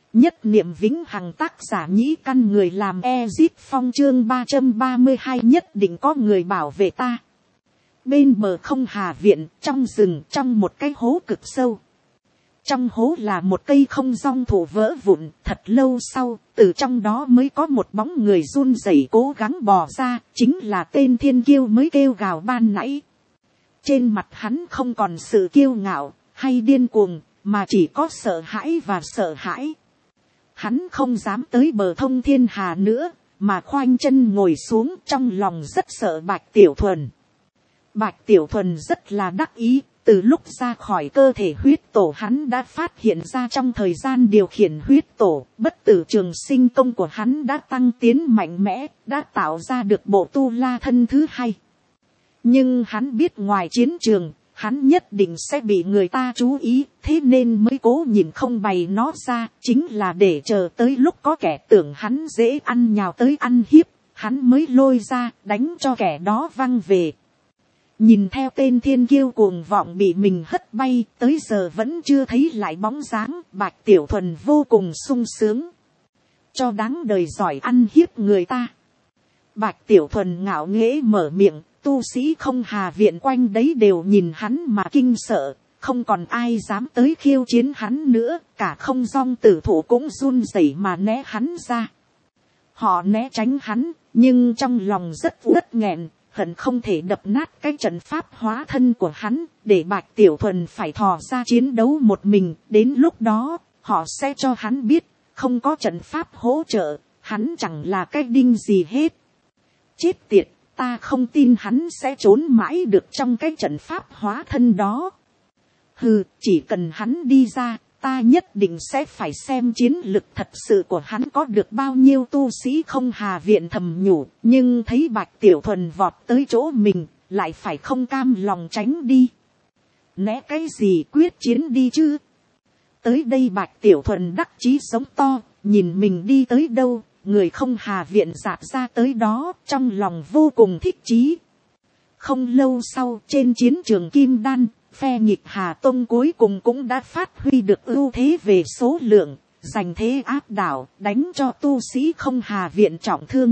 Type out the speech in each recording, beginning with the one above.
Nhất niệm vĩnh hằng, tác giả Nhĩ Căn, người làm Ezip Phong, chương 332, nhất định có người bảo vệ ta. Bên bờ Không Hà viện, trong rừng, trong một cái hố cực sâu. Trong hố là một cây không dong thụ vỡ vụn, thật lâu sau, từ trong đó mới có một bóng người run rẩy cố gắng bò ra, chính là tên thiên kiêu mới kêu gào ban nãy. Trên mặt hắn không còn sự kiêu ngạo, hay điên cuồng, mà chỉ có sợ hãi và sợ hãi. Hắn không dám tới bờ Thông Thiên Hà nữa, mà khoanh chân ngồi xuống, trong lòng rất sợ Bạch Tiểu Thuần. Bạch Tiểu Thuần rất là đắc ý, từ lúc ra khỏi cơ thể huyết tổ hắn đã phát hiện ra trong thời gian điều khiển huyết tổ, bất tử trường sinh công của hắn đã tăng tiến mạnh mẽ, đã tạo ra được bộ tu la thân thứ hai. Nhưng hắn biết ngoài chiến trường, hắn nhất định sẽ bị người ta chú ý, thế nên mới cố nhìn không bày nó ra, chính là để chờ tới lúc có kẻ tưởng hắn dễ ăn nhào tới ăn hiếp, hắn mới lôi ra, đánh cho kẻ đó văng về. Nhìn theo tên thiên kiêu cuồng vọng bị mình hất bay, tới giờ vẫn chưa thấy lại bóng dáng, Bạch Tiểu Thuần vô cùng sung sướng. Cho đáng đời giỏi ăn hiếp người ta. Bạch Tiểu Thuần ngạo nghễ mở miệng, tu sĩ Không Hà viện quanh đấy đều nhìn hắn mà kinh sợ, không còn ai dám tới khiêu chiến hắn nữa, cả Không Dong tử thủ cũng run rẩy mà né hắn ra. Họ né tránh hắn, nhưng trong lòng rất uất nghẹn, hận không thể đập nát cái trận pháp hóa thân của hắn, để Bạch Tiểu Thuần phải thò ra chiến đấu một mình, đến lúc đó, họ sẽ cho hắn biết, không có trận pháp hỗ trợ, hắn chẳng là cái đinh gì hết. Chết tiệt, ta không tin hắn sẽ trốn mãi được trong cái trận pháp hóa thân đó. Hừ, chỉ cần hắn đi ra, ta nhất định sẽ phải xem chiến lực thật sự của hắn có được bao nhiêu. Tu sĩ Không Hà viện thầm nhủ, nhưng thấy Bạch Tiểu Thuần vọt tới chỗ mình, lại phải không cam lòng tránh đi. Né cái gì, quyết chiến đi chứ. Tới đây Bạch Tiểu Thuần đắc chí sống to, nhìn mình đi tới đâu, người Không Hà viện dạt ra tới đó, trong lòng vô cùng thích chí. Không lâu sau, trên chiến trường Kim Đan, phe Nghịch Hà Tông cuối cùng cũng đã phát huy được ưu thế về số lượng, giành thế áp đảo, đánh cho tu sĩ Không Hà viện trọng thương.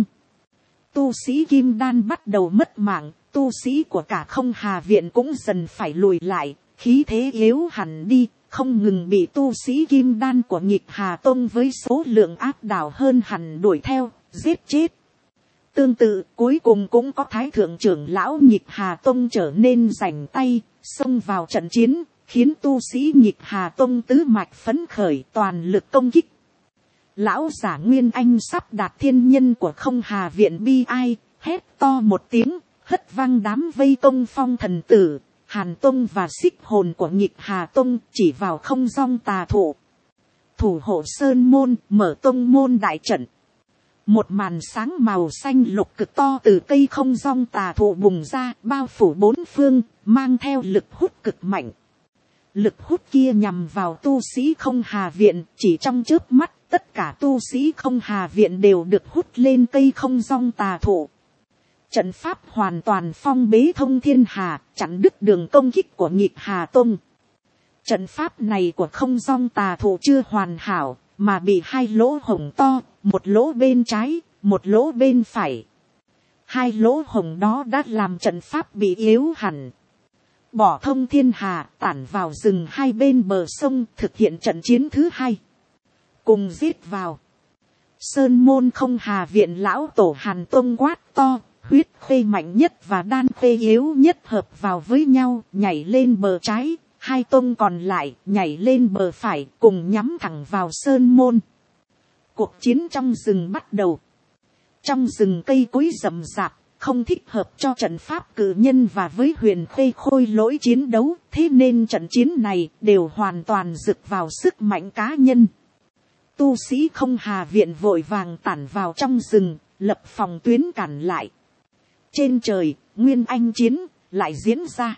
Tu sĩ Kim Đan bắt đầu mất mạng, tu sĩ của cả Không Hà viện cũng dần phải lùi lại, khí thế yếu hẳn đi, không ngừng bị tu sĩ Kim Đan của Nghịch Hà Tông với số lượng áp đảo hơn hẳn đuổi theo, giết chết. Tương tự, cuối cùng cũng có Thái Thượng trưởng lão Nghịch Hà Tông trở nên rảnh tay, xông vào trận chiến, khiến tu sĩ Nghịch Hà Tông tứ mạch phấn khởi, toàn lực công kích. Lão giả Nguyên Anh sắp đạt thiên nhân của Không Hà viện bi ai, hét to một tiếng, hất văng đám vây công Phong Thần Tử, Hàn Tông và Xích Hồn của Nghịch Hà Tông, chỉ vào Không Dong tà thụ. Thủ hộ Sơn Môn, mở tông môn đại trận. Một màn sáng màu xanh lục cực to từ cây Không Dong tà thụ bùng ra, bao phủ bốn phương, mang theo lực hút cực mạnh. Lực hút kia nhằm vào tu sĩ Không Hà viện, chỉ trong chớp mắt, tất cả tu sĩ Không Hà viện đều được hút lên cây Không Dong tà thụ. Trận pháp hoàn toàn phong bế Thông Thiên Hà, chặn đứt đường công kích của Nghịch Hà Tông. Trận pháp này của Không Dong tà thụ chưa hoàn hảo, mà bị hai lỗ hổng to, một lỗ bên trái, một lỗ bên phải. Hai lỗ hổng đó đã làm trận pháp bị yếu hẳn. Bỏ Thông Thiên Hà, tản vào rừng hai bên bờ sông, thực hiện trận chiến thứ hai. Cùng giết vào. Sơn Môn Không Hà viện lão tổ Hàn Tông quát to, huyết khuê mạnh nhất và đan khuê yếu nhất hợp vào với nhau, nhảy lên bờ trái. Hai tông còn lại nhảy lên bờ phải, cùng nhắm thẳng vào Sơn Môn. Cuộc chiến trong rừng bắt đầu. Trong rừng cây cối rậm rạp, không thích hợp cho trận pháp cử nhân và với Huyền Khê Khôi Lỗi chiến đấu, thế nên trận chiến này đều hoàn toàn dựa vào sức mạnh cá nhân. Tu sĩ Không Hà viện vội vàng tản vào trong rừng, lập phòng tuyến cản lại. Trên trời, Nguyên Anh chiến lại diễn ra.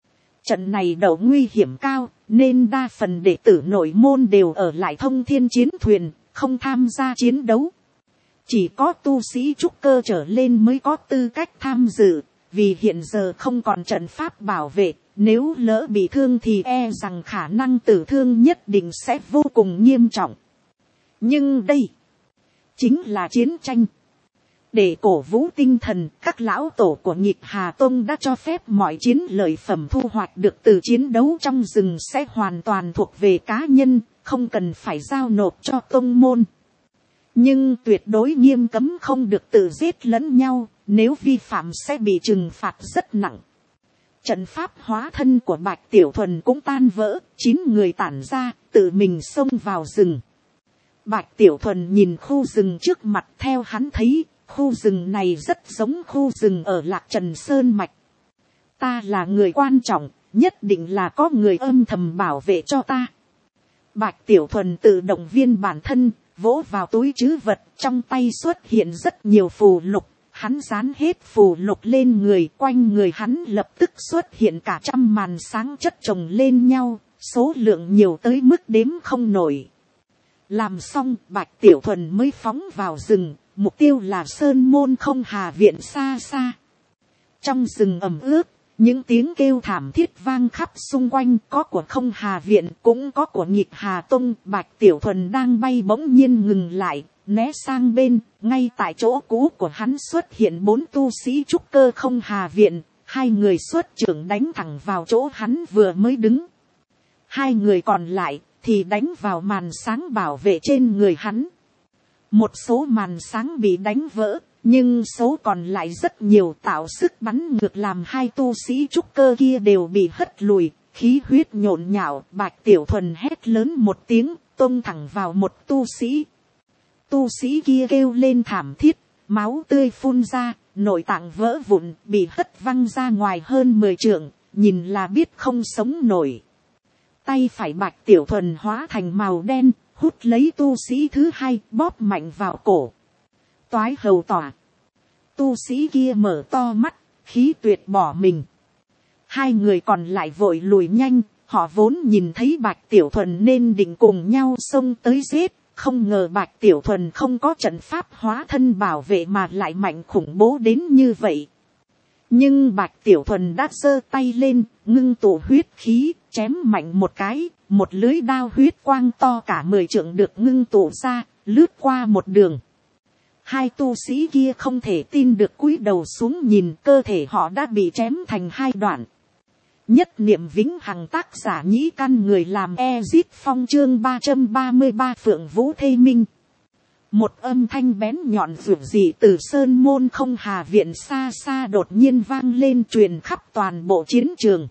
Trận này đầu nguy hiểm cao, nên đa phần đệ tử nội môn đều ở lại Thông Thiên chiến thuyền, không tham gia chiến đấu. Chỉ có tu sĩ trúc cơ trở lên mới có tư cách tham dự, vì hiện giờ không còn trận pháp bảo vệ, nếu lỡ bị thương thì e rằng khả năng tử thương nhất định sẽ vô cùng nghiêm trọng. Nhưng đây, chính là chiến tranh. Để cổ vũ tinh thần, các lão tổ của Nhịp Hà Tông đã cho phép mọi chiến lợi phẩm thu hoạch được từ chiến đấu trong rừng sẽ hoàn toàn thuộc về cá nhân, không cần phải giao nộp cho tông môn. Nhưng tuyệt đối nghiêm cấm không được tự giết lẫn nhau, nếu vi phạm sẽ bị trừng phạt rất nặng. Trận pháp hóa thân của Bạch Tiểu Thuần cũng tan vỡ, 9 người tản ra, tự mình xông vào rừng. Bạch Tiểu Thuần nhìn khu rừng trước mặt, theo hắn thấy, khu rừng này rất giống khu rừng ở Lạc Trần Sơn Mạch. Ta là người quan trọng, nhất định là có người âm thầm bảo vệ cho ta. Bạch Tiểu Thuần tự động viên bản thân, vỗ vào túi trữ vật, trong tay xuất hiện rất nhiều phù lục. Hắn dán hết phù lục lên người, quanh người hắn lập tức xuất hiện cả trăm màn sáng chất chồng lên nhau, số lượng nhiều tới mức đếm không nổi. Làm xong, Bạch Tiểu Thuần mới phóng vào rừng, mục tiêu là Sơn Môn Không Hà Viện xa xa. Trong rừng ẩm ướt, những tiếng kêu thảm thiết vang khắp xung quanh, có của Không Hà Viện, cũng có của Nhịp Hà Tông. Bạch Tiểu Thuần đang bay bỗng nhiên ngừng lại, né sang bên, ngay tại chỗ cũ của hắn xuất hiện 4 tu sĩ trúc cơ Không Hà Viện, 2 người xuất trưởng đánh thẳng vào chỗ hắn vừa mới đứng. 2 người còn lại thì đánh vào màn sáng bảo vệ trên người hắn. Một số màn sáng bị đánh vỡ, nhưng số còn lại rất nhiều, tạo sức bắn ngược làm 2 tu sĩ trúc cơ kia đều bị hất lùi, khí huyết nhộn nhạo. Bạch Tiểu Thuần hét lớn một tiếng, tông thẳng vào một tu sĩ. Tu sĩ kia kêu lên thảm thiết, máu tươi phun ra, nội tạng vỡ vụn, bị hất văng ra ngoài hơn 10 trượng, nhìn là biết không sống nổi. Tay phải Bạch Tiểu Thuần hóa thành màu đen, hút lấy tu sĩ thứ 2, bóp mạnh vào cổ. Toái hầu tỏa. Tu sĩ kia mở to mắt, khí tuyệt bỏ mình. 2 người còn lại vội lùi nhanh, họ vốn nhìn thấy Bạch Tiểu Thuần nên định cùng nhau xông tới giết. Không ngờ Bạch Tiểu Thuần không có trận pháp hóa thân bảo vệ mà lại mạnh khủng bố đến như vậy. Nhưng Bạch Tiểu Thuần đã giơ tay lên, ngưng tụ huyết khí, chém mạnh một cái, một lưới đao huyết quang to cả 10 trượng được ngưng tụ ra, lướt qua một đường. 2 tu sĩ kia không thể tin được, cúi đầu xuống nhìn, cơ thể họ đã bị chém thành 2 đoạn. Nhất niệm vĩnh hằng, tác giả Nhĩ Căn, người làm Ezit Phong, chương 333 Phượng Vũ Thê Minh. Một âm thanh bén nhọn rủi dị từ Sơn Môn Không Hà Viện xa xa đột nhiên vang lên, truyền khắp toàn bộ chiến trường.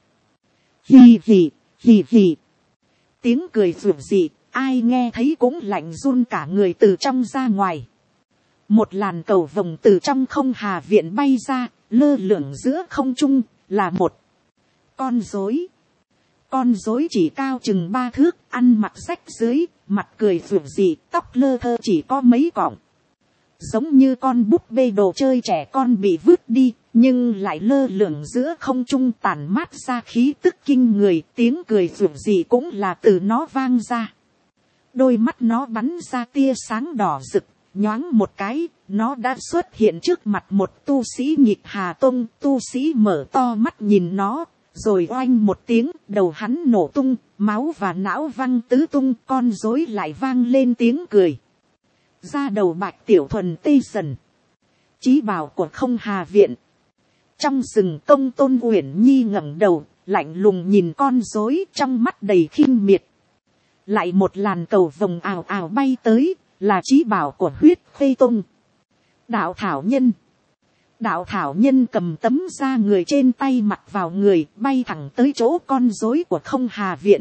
Hì hì, hì hì. Tiếng cười rủi dị, ai nghe thấy cũng lạnh run cả người từ trong ra ngoài. Một làn cầu vồng từ trong Không Hà Viện bay ra, lơ lửng giữa không trung, là một con rối. Con rối chỉ cao chừng 3 thước, ăn mặc rách dưới, mặt cười rủi dị, tóc lơ thơ chỉ có mấy cọng. Giống như con búp bê đồ chơi trẻ con bị vứt đi, nhưng lại lơ lửng giữa không trung, tản mát ra khí tức kinh người. Tiếng cười rủi dị cũng là từ nó vang ra. Đôi mắt nó bắn ra tia sáng đỏ rực, nhoáng một cái, nó đã xuất hiện trước mặt một tu sĩ Nhịp Hà Tông. Tu sĩ mở to mắt nhìn nó, rồi oanh một tiếng, đầu hắn nổ tung, máu và não văng tứ tung. Con rối lại vang lên tiếng cười. Ra đầu Bạch Tiểu Thuần tê dần. Chí bảo của Không Hà Viện. Trong rừng, Công Tôn Uyển Nhi ngẩng đầu, lạnh lùng nhìn con rối, trong mắt đầy khinh miệt. Lại một làn cầu vồng ào ào bay tới, là chí bảo của Huyết Khê Tông. Đạo thảo nhân. Đạo thảo nhân cầm tấm da người trên tay mặc vào người, bay thẳng tới chỗ con rối của Không Hà Viện.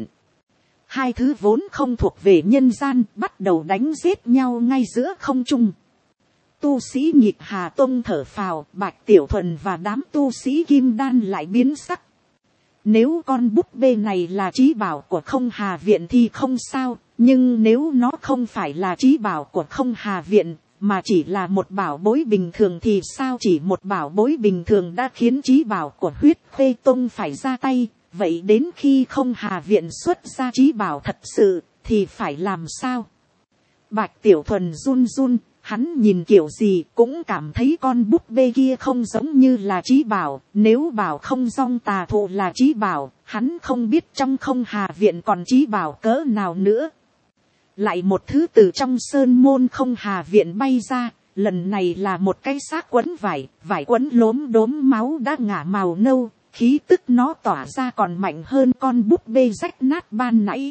2 thứ vốn không thuộc về nhân gian, bắt đầu đánh giết nhau ngay giữa không trung. Tu sĩ Nhịp Hà Tông thở phào, Bạch Tiểu Thuần và đám tu sĩ Kim Đan lại biến sắc. Nếu con búp bê này là chí bảo của Không Hà Viện thì không sao, nhưng nếu nó không phải là chí bảo của Không Hà Viện, mà chỉ là một bảo bối bình thường thì sao? Chỉ một bảo bối bình thường đã khiến chí bảo của Huyết Khê Tông phải ra tay, vậy đến khi Không Hà Viện xuất ra chí bảo thật sự thì phải làm sao? Bạch Tiểu Thuần run run, hắn nhìn kiểu gì cũng cảm thấy con búp bê kia không giống như là chí bảo. Nếu bảo không dong tà thụ là chí bảo, hắn không biết trong Không Hà Viện còn chí bảo cỡ nào nữa. lại một thứ từ trong sơn môn không hà viện bay ra, lần này là một cái xác quấn vải, vải quấn lốm đốm máu đã ngả màu nâu, khí tức nó tỏa ra còn mạnh hơn con búp bê rách nát ban nãy.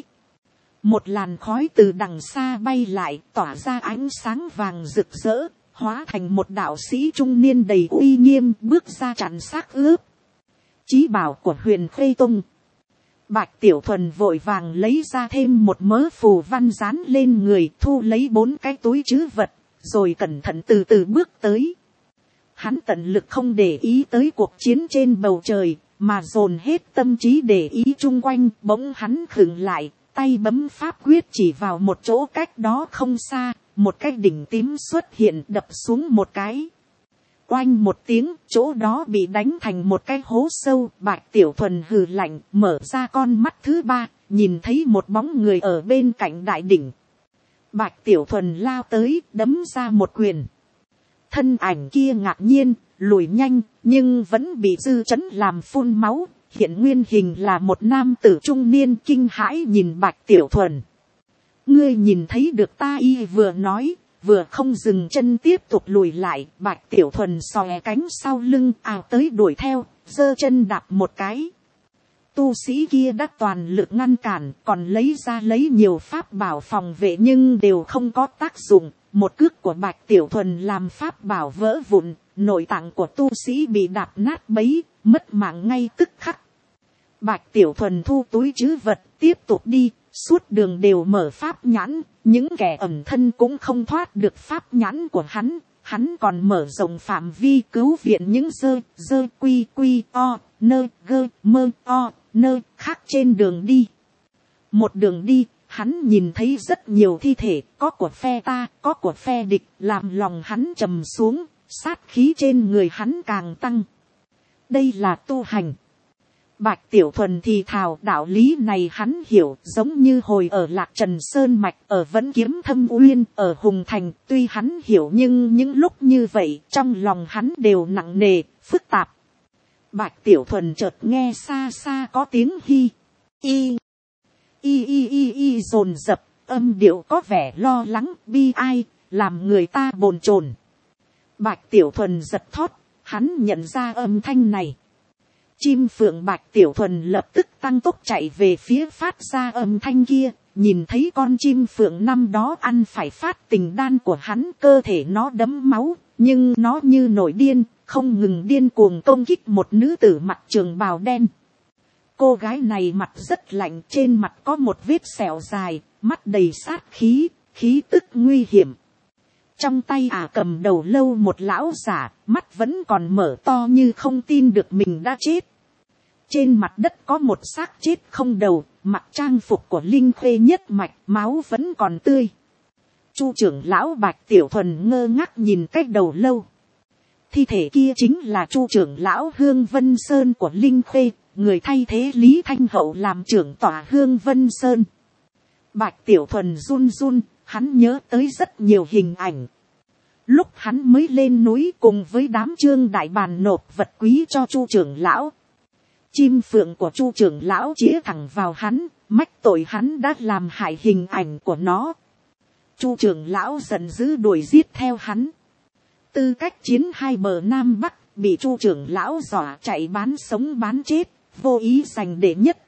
Một làn khói từ đằng xa bay lại, tỏa ra ánh sáng vàng rực rỡ, hóa thành một đạo sĩ trung niên đầy uy nghiêm bước ra chặn xác ướp. Chí bảo của Huyền Khê Tông. Bạch Tiểu Thuần vội vàng lấy ra thêm một mớ phù văn dán lên người, thu lấy 4 cái túi trữ vật, rồi cẩn thận từ từ bước tới. Hắn tận lực không để ý tới cuộc chiến trên bầu trời, mà dồn hết tâm trí để ý chung quanh. Bỗng hắn khựng lại, tay bấm pháp quyết chỉ vào một chỗ cách đó không xa, một cái đỉnh tím xuất hiện đập xuống một cái. Oanh một tiếng, chỗ đó bị đánh thành một cái hố sâu. Bạch Tiểu Thuần hừ lạnh, mở ra con mắt thứ 3, nhìn thấy một bóng người ở bên cạnh đại đỉnh. Bạch Tiểu Thuần lao tới, đấm ra một quyền. Thân ảnh kia ngạc nhiên, lùi nhanh, nhưng vẫn bị dư chấn làm phun máu. Hiện nguyên hình là một nam tử trung niên kinh hãi nhìn Bạch Tiểu Thuần. Ngươi nhìn thấy được ta, y vừa nói, vừa không dừng chân tiếp tục lùi lại. Bạch Tiểu Thuần xòe cánh sau lưng ào tới đuổi theo, giơ chân đạp một cái. Tu sĩ kia đã toàn lực ngăn cản, còn lấy nhiều pháp bảo phòng vệ nhưng đều không có tác dụng. Một cước của Bạch Tiểu Thuần làm pháp bảo vỡ vụn, nội tạng của tu sĩ bị đạp nát bấy, mất mạng ngay tức khắc. Bạch Tiểu Thuần thu túi trữ vật, tiếp tục đi, suốt đường đều mở pháp nhãn, những kẻ ẩn thân cũng không thoát được pháp nhãn của hắn. Hắn còn mở rộng phạm vi cứu viện những dơ quy o, nơ gơ mơ o, nơ khác trên đường đi. Một đường đi, hắn nhìn thấy rất nhiều thi thể, có của phe ta, có của phe địch, làm lòng hắn trầm xuống, sát khí trên người hắn càng tăng. Đây là tu hành. Bạch Tiểu Thuần thì thào, đạo lý này hắn hiểu, giống như hồi ở Lạc Trần Sơn Mạch, ở Vẫn Kiếm Thâm Uyên, ở Hùng Thành. Tuy hắn hiểu nhưng những lúc như vậy, trong lòng hắn đều nặng nề, phức tạp. Bạch Tiểu Thuần chợt nghe xa xa có tiếng hi, y dồn dập, âm điệu có vẻ lo lắng, bi ai, làm người ta bồn chồn. Bạch Tiểu Thuần giật thót, hắn nhận ra âm thanh này. Chim phượng Bạch Tiểu Thuần lập tức tăng tốc chạy về phía phát ra âm thanh kia, nhìn thấy con chim phượng năm đó ăn phải phát tình đan của hắn, cơ thể nó đẫm máu, nhưng nó như nổi điên, không ngừng điên cuồng công kích một nữ tử mặc trường bào đen. Cô gái này mặt rất lạnh, trên mặt có một vết sẹo dài, mắt đầy sát khí, khí tức nguy hiểm. Trong tay cầm đầu lâu một lão giả, mắt vẫn còn mở to như không tin được mình đã chết. Trên mặt đất có một xác chết không đầu, mặc trang phục của Linh Khê nhất mạch, máu vẫn còn tươi. Chu trưởng lão Bạch Tiểu Thuần ngơ ngác nhìn cái đầu lâu. Thi thể kia chính là Chu trưởng lão Hương Vân Sơn của Linh Khê, người thay thế Lý Thanh Hậu làm trưởng tòa Hương Vân Sơn. Bạch Tiểu Thuần run run, hắn nhớ tới rất nhiều hình ảnh. Lúc hắn mới lên núi cùng với đám Trương Đại Bàn nộp vật quý cho Chu trưởng lão. Chim phượng của Chu trưởng lão chĩa thẳng vào hắn, mách tội hắn đã làm hại hình ảnh của nó. Chu trưởng lão giận dữ đuổi giết theo hắn. Tư cách chiến hai bờ Nam Bắc, bị Chu trưởng lão dọa chạy bán sống bán chết, vô ý giành đệ nhất.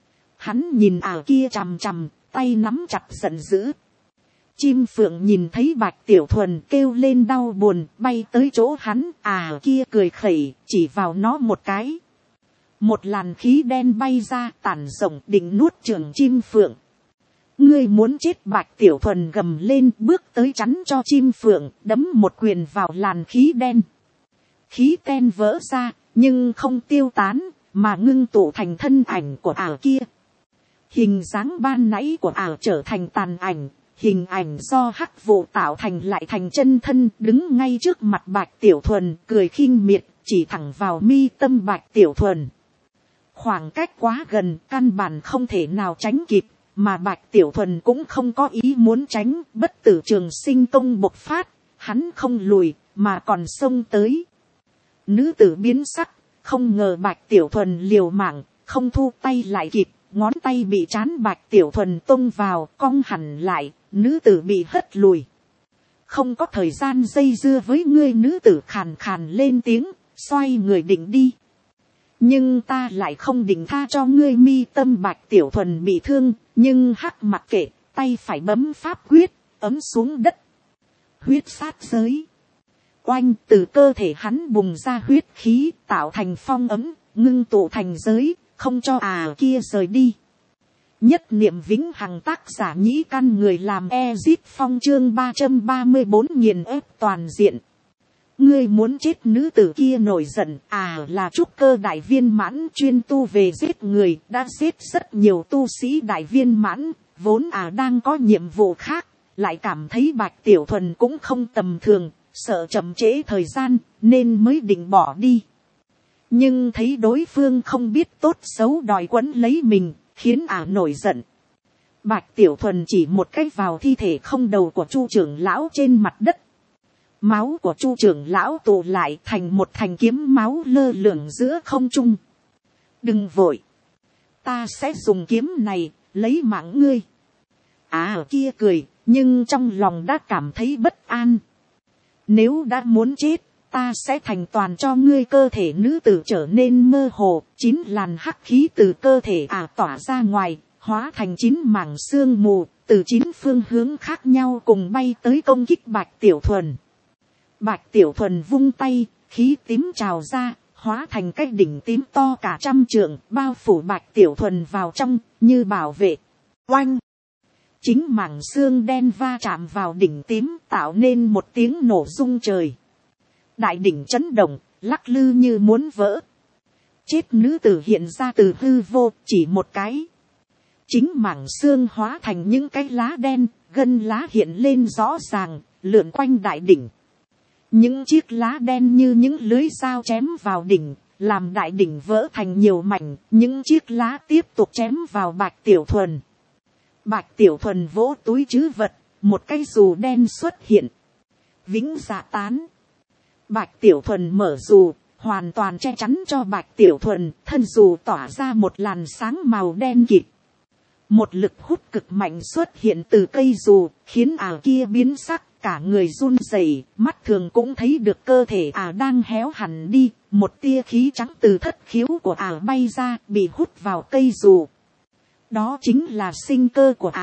Hắn nhìn kia chằm chằm, tay nắm chặt giận dữ. Chim phượng nhìn thấy Bạch Tiểu Thuần kêu lên đau buồn, bay tới chỗ hắn, kia cười khẩy, chỉ vào nó một cái. Một làn khí đen bay ra, tản rộng định nuốt chửng chim phượng. Ngươi muốn chết? Bạch Tiểu Thuần gầm lên, bước tới chắn cho chim phượng, đấm một quyền vào làn khí đen. Khí đen vỡ ra, nhưng không tiêu tán, mà ngưng tụ thành thân ảnh của kia. Hình dáng ban nãy của trở thành tàn ảnh, hình ảnh do hắc vụ tạo thành lại thành chân thân, đứng ngay trước mặt Bạch Tiểu Thuần, cười khinh miệt, chỉ thẳng vào mi tâm Bạch Tiểu Thuần. Khoảng cách quá gần, căn bản không thể nào tránh kịp, mà Bạch Tiểu Thuần cũng không có ý muốn tránh. Bất tử trường sinh công bộc phát, hắn không lùi, mà còn xông tới. Nữ tử biến sắc, không ngờ Bạch Tiểu Thuần liều mạng, không thu tay lại kịp, ngón tay bị chán Bạch Tiểu Thuần tung vào, cong hẳn lại, nữ tử bị hất lùi. Không có thời gian dây dưa với ngươi, nữ tử khàn khàn lên tiếng, xoay người định đi. Nhưng ta lại không định tha cho ngươi. Mi tâm Bạch Tiểu Thuần bị thương, nhưng hắc mặc kệ, tay phải bấm pháp quyết, ấm xuống đất. Huyết sát giới. Oanh, từ cơ thể hắn bùng ra huyết khí, tạo thành phong ấm, ngưng tụ thành giới, không cho kia rời đi. Nhất niệm vĩnh hằng, tác giả Nhĩ Căn, người làm Ezip Phong, chương 334 nghiền ép toàn diện. Ngươi muốn chết? Nữ tử kia nổi giận, là trúc cơ đại viên mãn, chuyên tu về giết người, đã giết rất nhiều tu sĩ đại viên mãn, vốn đang có nhiệm vụ khác, lại cảm thấy Bạch Tiểu Thuần cũng không tầm thường, sợ chậm trễ thời gian, nên mới định bỏ đi. Nhưng thấy đối phương không biết tốt xấu đòi quấn lấy mình, khiến nổi giận. Bạch Tiểu Thuần chỉ một cái vào thi thể không đầu của Chu trưởng lão trên mặt đất. Máu của Chu trưởng lão tụ lại thành một thanh kiếm máu lơ lửng giữa không trung. Đừng vội, ta sẽ dùng kiếm này lấy mạng ngươi. Kia cười, nhưng trong lòng đã cảm thấy bất an. Nếu đã muốn chết, ta sẽ thành toàn cho ngươi. Cơ thể nữ tử trở nên mơ hồ, 9 làn hắc khí từ cơ thể tỏa ra ngoài, hóa thành 9 mảng sương mù, từ 9 phương hướng khác nhau cùng bay tới công kích Bạch Tiểu Thuần. Bạch Tiểu Thuần vung tay, khí tím trào ra, hóa thành cái đỉnh tím to cả 100 trượng, bao phủ Bạch Tiểu Thuần vào trong, như bảo vệ. Oanh! Chính mảng xương đen va chạm vào đỉnh tím, tạo nên một tiếng nổ rung trời. Đại đỉnh chấn động, lắc lư như muốn vỡ. Chết. Nữ tử hiện ra từ hư vô, chỉ một cái. Chính mảng xương hóa thành những cái lá đen, gân lá hiện lên rõ ràng, lượn quanh đại đỉnh. Những chiếc lá đen như những lưới dao chém vào đỉnh, làm đại đỉnh vỡ thành nhiều mảnh. Những chiếc lá tiếp tục chém vào Bạch Tiểu Thuần. Bạch Tiểu Thuần vỗ túi trữ vật, một cái dù đen xuất hiện. Vĩnh Dạ Tán. Bạch Tiểu Thuần mở dù, hoàn toàn che chắn cho Bạch Tiểu Thuần, thân dù tỏa ra một làn sáng màu đen kịt. Một lực hút cực mạnh xuất hiện từ cây dù, khiến kia biến sắc, cả người run rẩy, mắt thường cũng thấy được cơ thể đang héo hẳn đi. Một tia khí trắng từ thất khiếu của bay ra, bị hút vào cây dù. Đó chính là sinh cơ của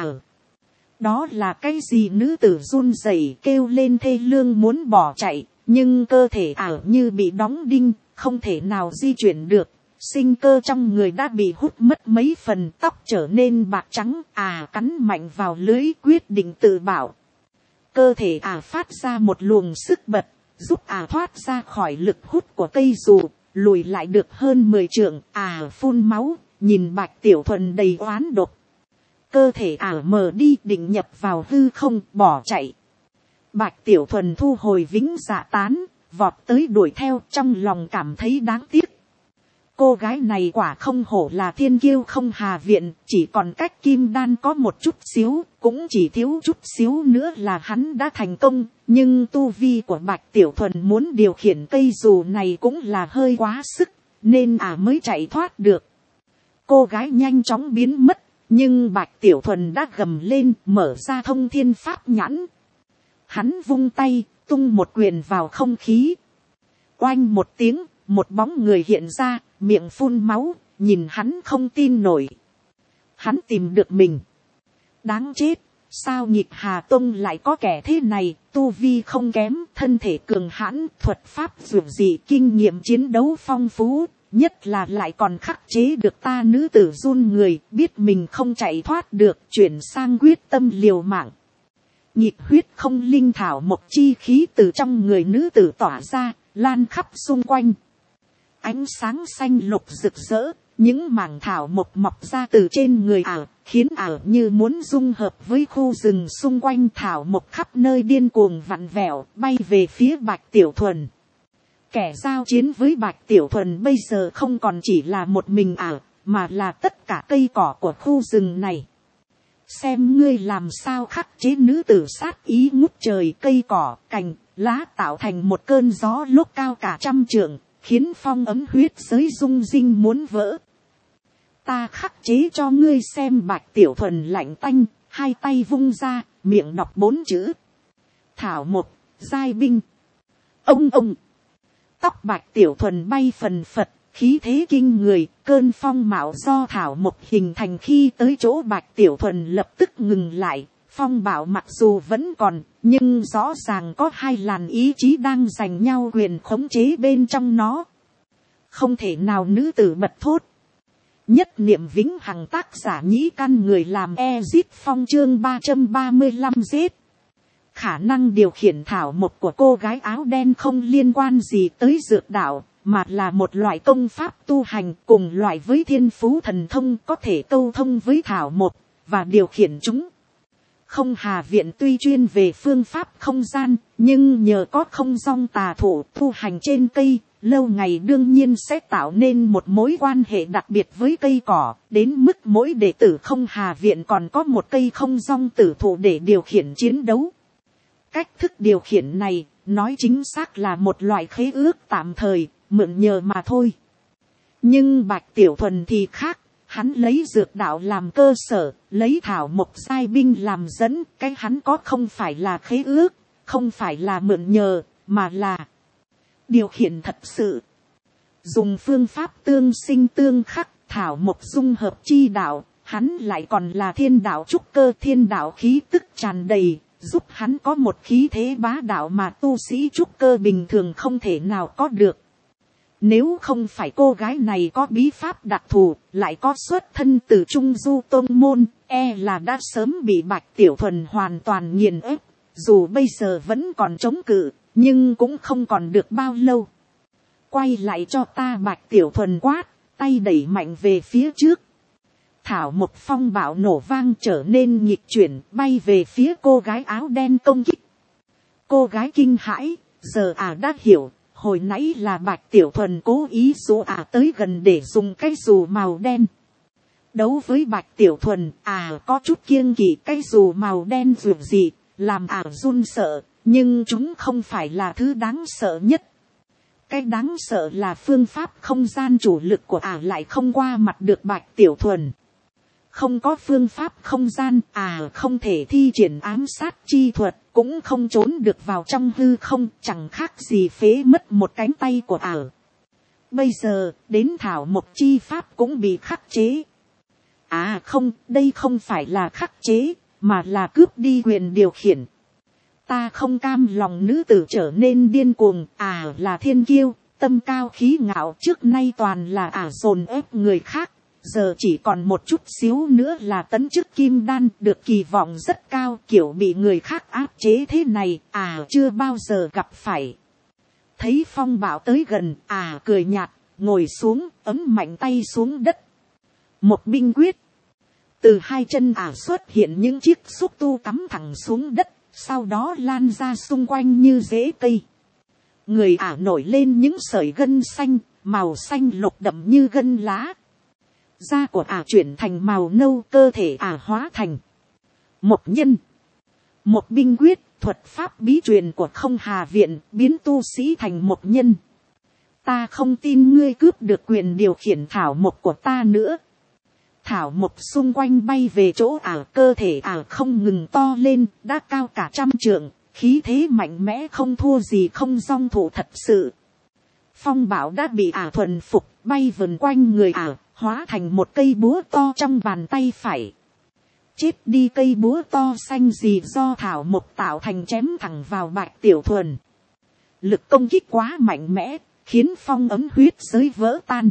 Đó là cái gì? Nữ tử run rẩy kêu lên thê lương muốn bỏ chạy, nhưng cơ thể như bị đóng đinh, không thể nào di chuyển được. Sinh cơ trong người đã bị hút mất mấy phần, tóc trở nên bạc trắng. Cắn mạnh vào lưới, quyết định tự bảo. Cơ thể phát ra một luồng sức bật, giúp thoát ra khỏi lực hút của cây dù, lùi lại được hơn 10 trượng. Phun máu, nhìn Bạch Tiểu Thuần đầy oán độc. Cơ thể mờ đi, định nhập vào hư không, bỏ chạy. Bạch Tiểu Thuần thu hồi Vĩnh Dạ Tán, vọt tới đuổi theo, trong lòng cảm thấy đáng tiếc. Cô gái này quả không hổ là thiên kiêu không hà viện, chỉ còn cách kim đan có một chút xíu, cũng chỉ thiếu chút xíu nữa là hắn đã thành công. Nhưng tu vi của Bạch Tiểu Thuần muốn điều khiển cây dù này cũng là hơi quá sức, nên mới chạy thoát được. Cô gái nhanh chóng biến mất, nhưng Bạch Tiểu Thuần đã gầm lên, mở ra thông thiên pháp nhãn. Hắn vung tay, tung một quyền vào không khí. Oanh một tiếng, một bóng người hiện ra, miệng phun máu, nhìn hắn không tin nổi. Hắn tìm được mình. Đáng chết, sao Nhịp Hà Tông lại có kẻ thế này? Tu vi không kém, thân thể cường hãn, thuật pháp dược dị, kinh nghiệm chiến đấu phong phú, nhất là lại còn khắc chế được ta. Nữ tử run người, biết mình không chạy thoát được, chuyển sang quyết tâm liều mạng. Nhịp huyết không linh thảo một chi khí từ trong người nữ tử tỏa ra, lan khắp xung quanh. Ánh sáng xanh lục rực rỡ, những mảng thảo mộc mọc ra từ trên người khiến như muốn dung hợp với khu rừng xung quanh. Thảo mộc khắp nơi điên cuồng vặn vẹo, bay về phía Bạch Tiểu Thuần. Kẻ giao chiến với Bạch Tiểu Thuần bây giờ không còn chỉ là một mình mà là tất cả cây cỏ của khu rừng này. Xem ngươi làm sao khắc chế. Nữ tử sát ý ngút trời, cây cỏ, cành, lá tạo thành một cơn gió lúc cao cả 100 trượng, khiến phong ấm huyết giới rung rinh muốn vỡ. ta khắc chế cho ngươi xem. Bạch Tiểu Thuần lạnh tanh, hai tay vung ra, miệng đọc 4 chữ. Thảo một, giai binh. Ông. Tóc Bạch Tiểu Thuần bay phần phật, khí thế kinh người, cơn phong mạo do thảo một hình thành khi tới chỗ Bạch Tiểu Thuần lập tức ngừng lại. Phong bạo mặc dù vẫn còn, nhưng rõ ràng có hai làn ý chí đang giành nhau quyền khống chế bên trong nó. Không thể nào nữ tử bật thốt. Nhất niệm vĩnh hằng, tác giả Nhĩ Căn, người làm Ezip Phong, chương 335 giết. Khả năng điều khiển thảo một của cô gái áo đen không liên quan gì tới dược đạo, mà là một loại công pháp tu hành cùng loại với thiên phú thần thông, có thể câu thông với thảo một và điều khiển chúng. Không Hà Viện tuy chuyên về phương pháp không gian, nhưng nhờ có không dong tà thủ tu hành trên cây, lâu ngày đương nhiên sẽ tạo nên một mối quan hệ đặc biệt với cây cỏ, đến mức mỗi đệ tử Không Hà Viện còn có một cây không dong tử thủ để điều khiển chiến đấu. Cách thức điều khiển này, nói chính xác là một loại khế ước tạm thời, mượn nhờ mà thôi. Nhưng Bạch Tiểu Thuần thì khác. Hắn lấy dược đạo làm cơ sở, lấy thảo mộc giai binh làm dẫn. Cái hắn có không phải là khế ước, không phải là mượn nhờ, mà là điều khiển thật sự. Dùng phương pháp tương sinh tương khắc, thảo mộc dung hợp chi đạo. Hắn lại còn là thiên đạo trúc cơ, thiên đạo khí tức tràn đầy, giúp hắn có một khí thế bá đạo mà tu sĩ trúc cơ bình thường không thể nào có được. Nếu không phải cô gái này có bí pháp đặc thù, lại có xuất thân từ Trung Du Tôn Môn, là đã sớm bị Bạch Tiểu Thuần hoàn toàn nghiền ép. Dù bây giờ vẫn còn chống cự, nhưng cũng không còn được bao lâu. Quay lại cho ta, Bạch Tiểu Thuần quát, tay đẩy mạnh về phía trước. Thảo một phong bạo nổ vang trở nên nghịch chuyển, bay về phía cô gái áo đen công kích. Cô gái kinh hãi, giờ đã hiểu. Hồi nãy là Bạch Tiểu Thuần cố ý dụ tới gần để dùng cái dù màu đen. Đấu với Bạch Tiểu Thuần, có chút kiêng kỵ cái dù màu đen dù gì, làm run sợ, nhưng chúng không phải là thứ đáng sợ nhất. Cái đáng sợ là phương pháp không gian chủ lực của lại không qua mặt được Bạch Tiểu Thuần. Không có phương pháp không gian, không thể thi triển ám sát chi thuật, cũng không trốn được vào trong hư không, chẳng khác gì phế mất một cánh tay của Bây giờ, đến thảo một chi pháp cũng bị khắc chế. Không, đây không phải là khắc chế, mà là cướp đi quyền điều khiển. Ta không cam lòng nữ tử trở nên điên cuồng, là thiên kiêu, tâm cao khí ngạo, trước nay toàn là dồn ép người khác. Giờ chỉ còn một chút xíu nữa là tấn chức kim đan, được kỳ vọng rất cao, kiểu bị người khác áp chế thế này, chưa bao giờ gặp phải. Thấy phong bạo tới gần, cười nhạt, ngồi xuống, ấm mạnh tay xuống đất. Một binh quyết. Từ hai chân xuất hiện những chiếc xúc tu cắm thẳng xuống đất, sau đó lan ra xung quanh như rễ cây. Người nổi lên những sợi gân xanh, màu xanh lục đậm như gân lá. Da của chuyển thành màu nâu, cơ thể hóa thành một nhân. Một binh quyết, thuật pháp bí truyền của Không Hà Viện, biến tu sĩ thành một nhân. Ta không tin ngươi cướp được quyền điều khiển thảo mộc của ta nữa. Thảo mộc xung quanh bay về chỗ cơ thể không ngừng to lên, đã cao cả 100 trượng, khí thế mạnh mẽ không thua gì không dong thủ thật sự. Phong bạo đã bị thuần phục, bay vần quanh người hóa thành một cây búa to trong bàn tay phải. Chết đi, cây búa to xanh gì do thảo mộc tạo thành chém thẳng vào Bạch Tiểu Thuần. Lực công kích quá mạnh mẽ, khiến phong ấm huyết giới vỡ tan.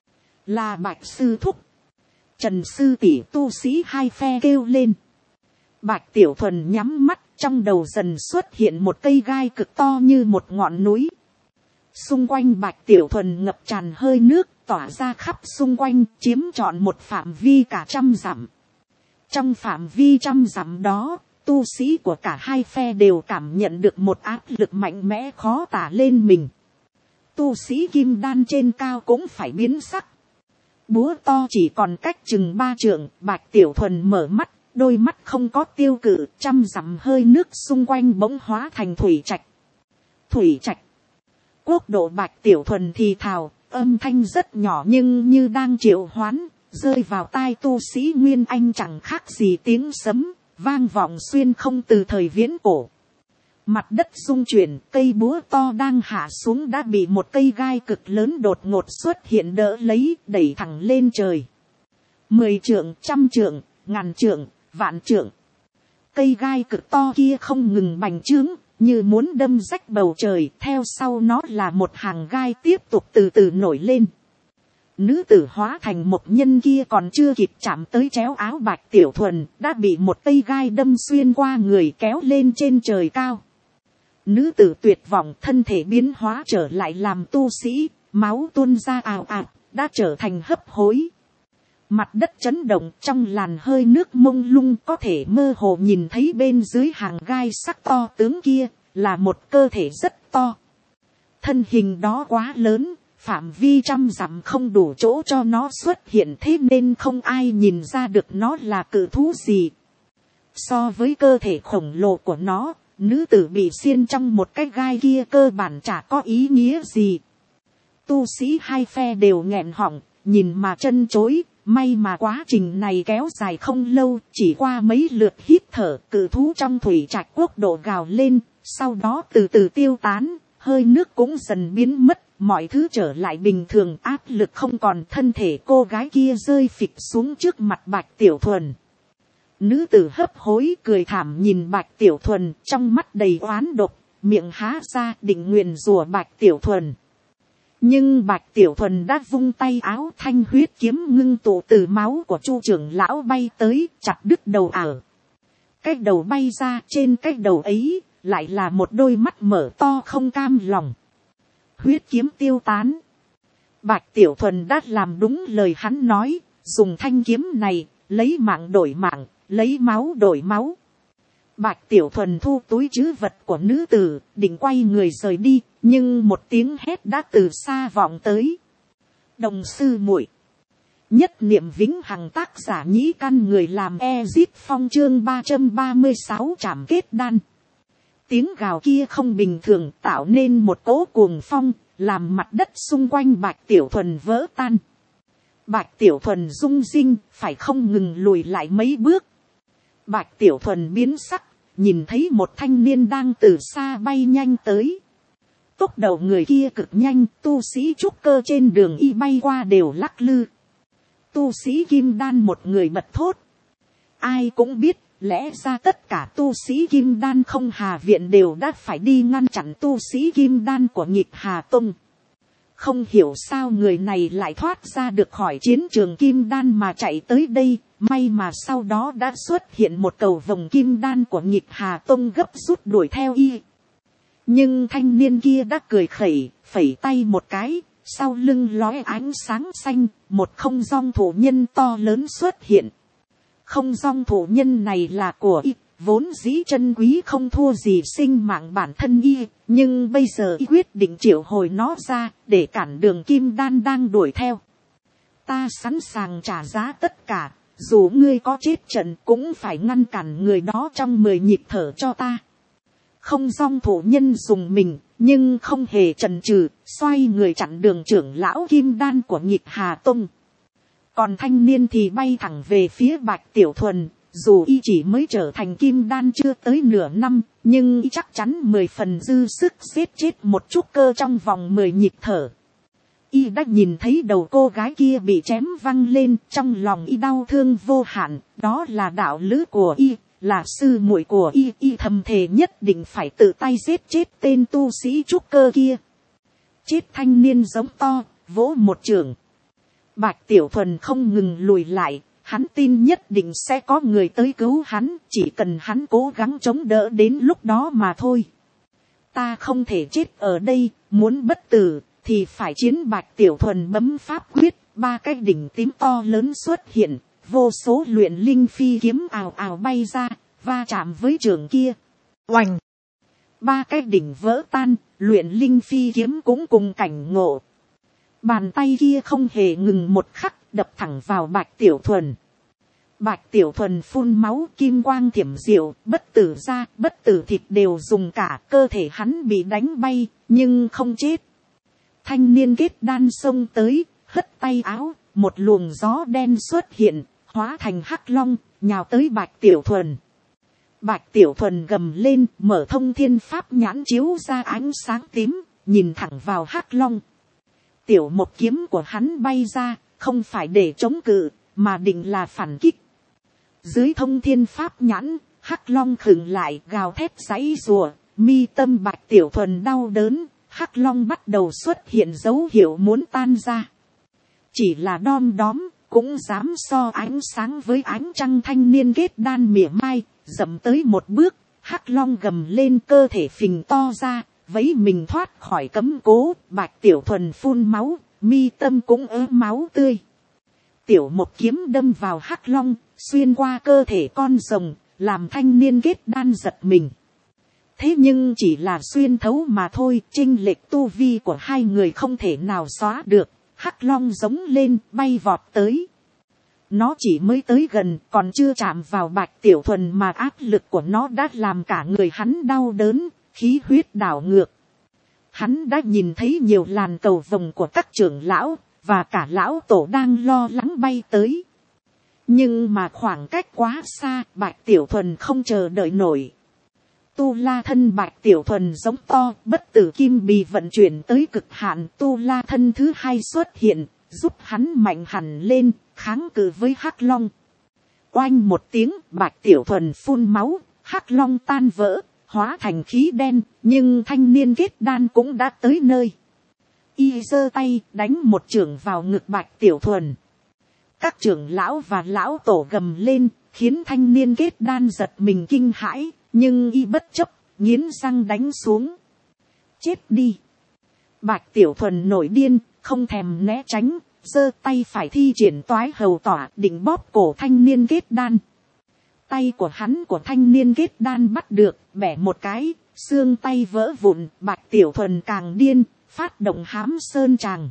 Là Bạch sư thúc. Trần sư tỷ, tu sĩ hai phe kêu lên. Bạch Tiểu Thuần nhắm mắt, trong đầu dần xuất hiện một cây gai cực to như một ngọn núi. Xung quanh Bạch Tiểu Thuần ngập tràn hơi nước, tỏa ra khắp xung quanh, chiếm trọn một phạm vi cả 100 dặm. Trong phạm vi 100 dặm đó, tu sĩ của cả hai phe đều cảm nhận được một áp lực mạnh mẽ khó tả lên mình. Tu sĩ kim đan trên cao cũng phải biến sắc. Búa to chỉ còn cách chừng 3 trượng, Bạch Tiểu Thuần mở mắt, đôi mắt không có tiêu cự, 100 dặm hơi nước xung quanh bỗng hóa thành thủy trạch. Thủy trạch. Quốc độ Bạch Tiểu Thuần thì thào, âm thanh rất nhỏ nhưng như đang triệu hoán, rơi vào tai tu sĩ Nguyên Anh chẳng khác gì tiếng sấm, vang vọng xuyên không từ thời viễn cổ. Mặt đất rung chuyển, cây búa to đang hạ xuống đã bị một cây gai cực lớn đột ngột xuất hiện đỡ lấy, đẩy thẳng lên trời. 10 trượng, 100 trượng, 1000 trượng, vạn trượng. Cây gai cực to kia không ngừng bành trướng, như muốn đâm rách bầu trời, theo sau nó là một hàng gai tiếp tục từ từ nổi lên. Nữ tử hóa thành một nhân kia còn chưa kịp chạm tới chéo áo Bạch Tiểu Thuần, đã bị một cây gai đâm xuyên qua người kéo lên trên trời cao. Nữ tử tuyệt vọng, thân thể biến hóa trở lại làm tu sĩ, máu tuôn ra ào ạt, đã trở thành hấp hối. Mặt đất chấn động, trong làn hơi nước mông lung có thể mơ hồ nhìn thấy bên dưới hàng gai sắc to tướng kia, là một cơ thể rất to. Thân hình đó quá lớn, phạm vi 100 dặm không đủ chỗ cho nó xuất hiện, thế nên không ai nhìn ra được nó là cự thú gì. So với cơ thể khổng lồ của nó, nữ tử bị xiên trong một cái gai kia cơ bản chả có ý nghĩa gì. Tu sĩ hai phe đều nghẹn họng, nhìn mà chân chối. May mà quá trình này kéo dài không lâu, chỉ qua mấy lượt hít thở, cự thú trong thủy trạch quốc độ gào lên, sau đó từ từ tiêu tán, hơi nước cũng dần biến mất, mọi thứ trở lại bình thường, áp lực không còn. Thân thể cô gái kia rơi phịch xuống trước mặt Bạch Tiểu Thuần. Nữ tử hấp hối cười thảm nhìn Bạch Tiểu Thuần, trong mắt đầy oán độc, miệng há ra định nguyền rủa Bạch Tiểu Thuần. Nhưng Bạch Tiểu Thuần đã vung tay áo, thanh huyết kiếm ngưng tụ từ máu của Chu trưởng lão bay tới, chặt đứt đầu ảo. Cái đầu bay ra, trên cái đầu ấy lại là một đôi mắt mở to không cam lòng. Huyết kiếm tiêu tán. Bạch Tiểu Thuần đã làm đúng lời hắn nói, dùng thanh kiếm này, lấy mạng đổi mạng, lấy máu đổi máu. Bạch Tiểu Thuần thu túi trữ vật của nữ tử, định quay người rời đi, nhưng một tiếng hét đã từ xa vọng tới. Đồng sư muội. Nhất niệm vĩnh hằng, tác giả Nhĩ Căn, người làm Ezip Phong, chương 336 trảm kết đan. Tiếng gào kia không bình thường, tạo nên một cỗ cuồng phong, làm mặt đất xung quanh Bạch Tiểu Thuần vỡ tan. Bạch Tiểu Thuần rung rinh, phải không ngừng lùi lại mấy bước. Bạch Tiểu Thuần biến sắc, nhìn thấy một thanh niên đang từ xa bay nhanh tới. Tốc độ người kia cực nhanh, tu sĩ trúc cơ trên đường y bay qua đều lắc lư. Tu sĩ kim đan một người bật thốt. Ai cũng biết, lẽ ra tất cả tu sĩ kim đan không Hà viện đều đã phải đi ngăn chặn tu sĩ kim đan của Nghịch Hà Tông. Không hiểu sao người này lại thoát ra được khỏi chiến trường kim đan mà chạy tới đây. May mà sau đó đã xuất hiện một cầu vồng kim đan của Nghịch Hà Tông gấp rút đuổi theo y. Nhưng thanh niên kia đã cười khẩy, phẩy tay một cái, sau lưng lóe ánh sáng xanh, một không giong thổ nhân to lớn xuất hiện. Không giong thổ nhân này là của y, vốn dĩ chân quý không thua gì sinh mạng bản thân y, nhưng bây giờ y quyết định triệu hồi nó ra, để cản đường kim đan đang đuổi theo. Ta sẵn sàng trả giá tất cả, dù ngươi có chết trận cũng phải ngăn cản người đó trong 10 nhịp thở cho ta. Không giong thổ nhân dùng mình, nhưng không hề chần chừ, xoay người chặn đường trưởng lão kim đan của Nghịch Hà Tông. Còn thanh niên thì bay thẳng về phía Bạch Tiểu Thuần, dù y chỉ mới trở thành kim đan chưa tới nửa năm, nhưng y chắc chắn 10 phần dư sức giết chết một trúc cơ trong vòng 10 nhịp thở. Y đã nhìn thấy đầu cô gái kia bị chém văng lên, trong lòng y đau thương vô hạn, đó là đạo lữ của y, là sư muội của y, y thầm thề nhất định phải tự tay giết chết tên tu sĩ trúc cơ kia. Chết thanh niên giống to, vỗ một chưởng. Bạch Tiểu Thuần không ngừng lùi lại, hắn tin nhất định sẽ có người tới cứu hắn, chỉ cần hắn cố gắng chống đỡ đến lúc đó mà thôi. Ta không thể chết ở đây, muốn bất tử thì phải chiến. Bạch Tiểu Thuần bấm pháp quyết, 3 cái đỉnh tím to lớn xuất hiện, vô số luyện linh phi kiếm ào ào bay ra, va chạm với trường kia. Oành! 3 cái đỉnh vỡ tan, luyện linh phi kiếm cũng cùng cảnh ngộ. Bàn tay kia không hề ngừng một khắc, đập thẳng vào Bạch Tiểu Thuần. Bạch Tiểu Thuần phun máu, kim quang thiểm diệu, bất tử da, bất tử thịt đều dùng cả, cơ thể hắn bị đánh bay, nhưng không chết. Thanh niên kết đan xông tới, hất tay áo, một luồng gió đen xuất hiện, hóa thành hắc long, nhào tới Bạch Tiểu Thuần. Bạch Tiểu Thuần gầm lên, mở thông thiên pháp nhãn chiếu ra ánh sáng tím, nhìn thẳng vào hắc long. Tiểu một kiếm của hắn bay ra, không phải để chống cự, mà định là phản kích. Dưới thông thiên pháp nhãn, hắc long khựng lại, gào thét giãy giụa, mi tâm Bạch Tiểu Thuần đau đớn, hắc long bắt đầu xuất hiện dấu hiệu muốn tan ra. Chỉ là đom đóm, cũng dám so ánh sáng với ánh trăng thanh niên kết đan mỉa mai, dậm tới một bước, hắc long gầm lên, cơ thể phình to ra, vấy mình thoát khỏi cấm cố. Bạch Tiểu Thuần phun máu, mi tâm cũng ớ máu tươi. Tiểu một kiếm đâm vào hắc long, xuyên qua cơ thể con rồng, làm thanh niên kết đan giật mình. Thế nhưng chỉ là xuyên thấu mà thôi, chênh lệch tu vi của hai người không thể nào xóa được. Hắc long giống lên, bay vọt tới. Nó chỉ mới tới gần, còn chưa chạm vào Bạch Tiểu Thuần mà áp lực của nó đã làm cả người hắn đau đớn, khí huyết đảo ngược. Hắn đã nhìn thấy nhiều làn cầu vồng của các trưởng lão, và cả lão tổ đang lo lắng bay tới. Nhưng mà khoảng cách quá xa, Bạch Tiểu Thuần không chờ đợi nổi. Tu la thân Bạch Tiểu Thuần giống to, bất tử kim bì vận chuyển tới cực hạn. Tu la thân thứ hai xuất hiện, giúp hắn mạnh hẳn lên, kháng cự với hắc long. Oanh một tiếng, Bạch Tiểu Thuần phun máu, hắc long tan vỡ, hóa thành khí đen, nhưng thanh niên kết đan cũng đã tới nơi. Y giơ tay đánh một chưởng vào ngực Bạch Tiểu Thuần. Các trưởng lão và lão tổ gầm lên, khiến thanh niên kết đan giật mình kinh hãi, nhưng y bất chấp, nghiến răng đánh xuống. Chết đi. Bạch Tiểu Thuần nổi điên, không thèm né tránh, giơ tay phải thi triển toái hầu tỏa, định bóp cổ thanh niên kết đan. Tay của hắn của thanh niên kết đan bắt được, bẻ một cái, xương tay vỡ vụn. Bạch Tiểu Thuần càng điên, phát động hám sơn tràng.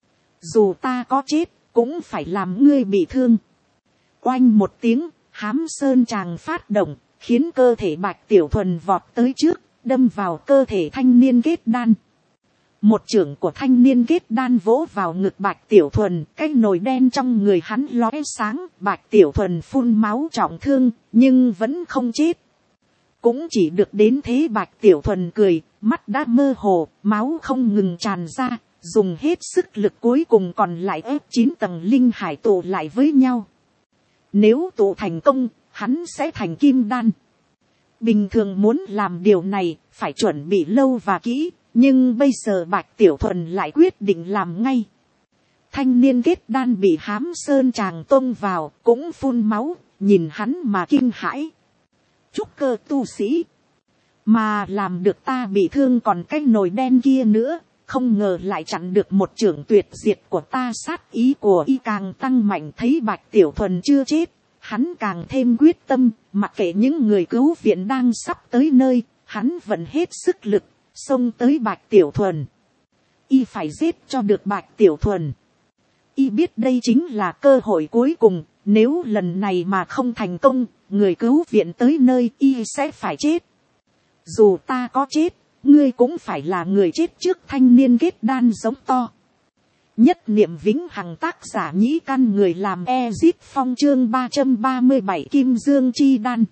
Dù ta có chết, cũng phải làm ngươi bị thương. Oanh một tiếng, hám sơn tràng phát động, khiến cơ thể Bạch Tiểu Thuần vọt tới trước, đâm vào cơ thể thanh niên kết đan. Một chưởng của thanh niên kết đan vỗ vào ngực Bạch Tiểu Thuần, cái nồi đen trong người hắn lóe sáng. Bạch Tiểu Thuần phun máu trọng thương, nhưng vẫn không chết. Cũng chỉ được đến thế Bạch Tiểu Thuần cười, mắt đã mơ hồ, máu không ngừng tràn ra, dùng hết sức lực cuối cùng còn lại ép 9 tầng linh hải tụ lại với nhau. Nếu tụ thành công, hắn sẽ thành kim đan. Bình thường muốn làm điều này, phải chuẩn bị lâu và kỹ, nhưng bây giờ Bạch Tiểu Thuần lại quyết định làm ngay. Thanh niên kết đan bị hám sơn tràng tông vào, cũng phun máu, nhìn hắn mà kinh hãi. Trúc cơ tu sĩ, mà làm được ta bị thương còn cái nồi đen kia nữa, không ngờ lại chặn được một chưởng tuyệt diệt của ta. Sát ý của y càng tăng mạnh, thấy Bạch Tiểu Thuần chưa chết, hắn càng thêm quyết tâm, mặc kệ những người cứu viện đang sắp tới nơi, hắn vẫn hết sức lực, xông tới Bạch Tiểu Thuần. Y phải giết cho được Bạch Tiểu Thuần. Y biết đây chính là cơ hội cuối cùng, nếu lần này mà không thành công, người cứu viện tới nơi y sẽ phải chết. Dù ta có chết, ngươi cũng phải là người chết trước. Thanh niên kết đan giống to. Nhất niệm vĩnh hằng, tác giả Nhĩ Căn, người làm Ezip Phong, chương 337 Kim Dương Chi Đan.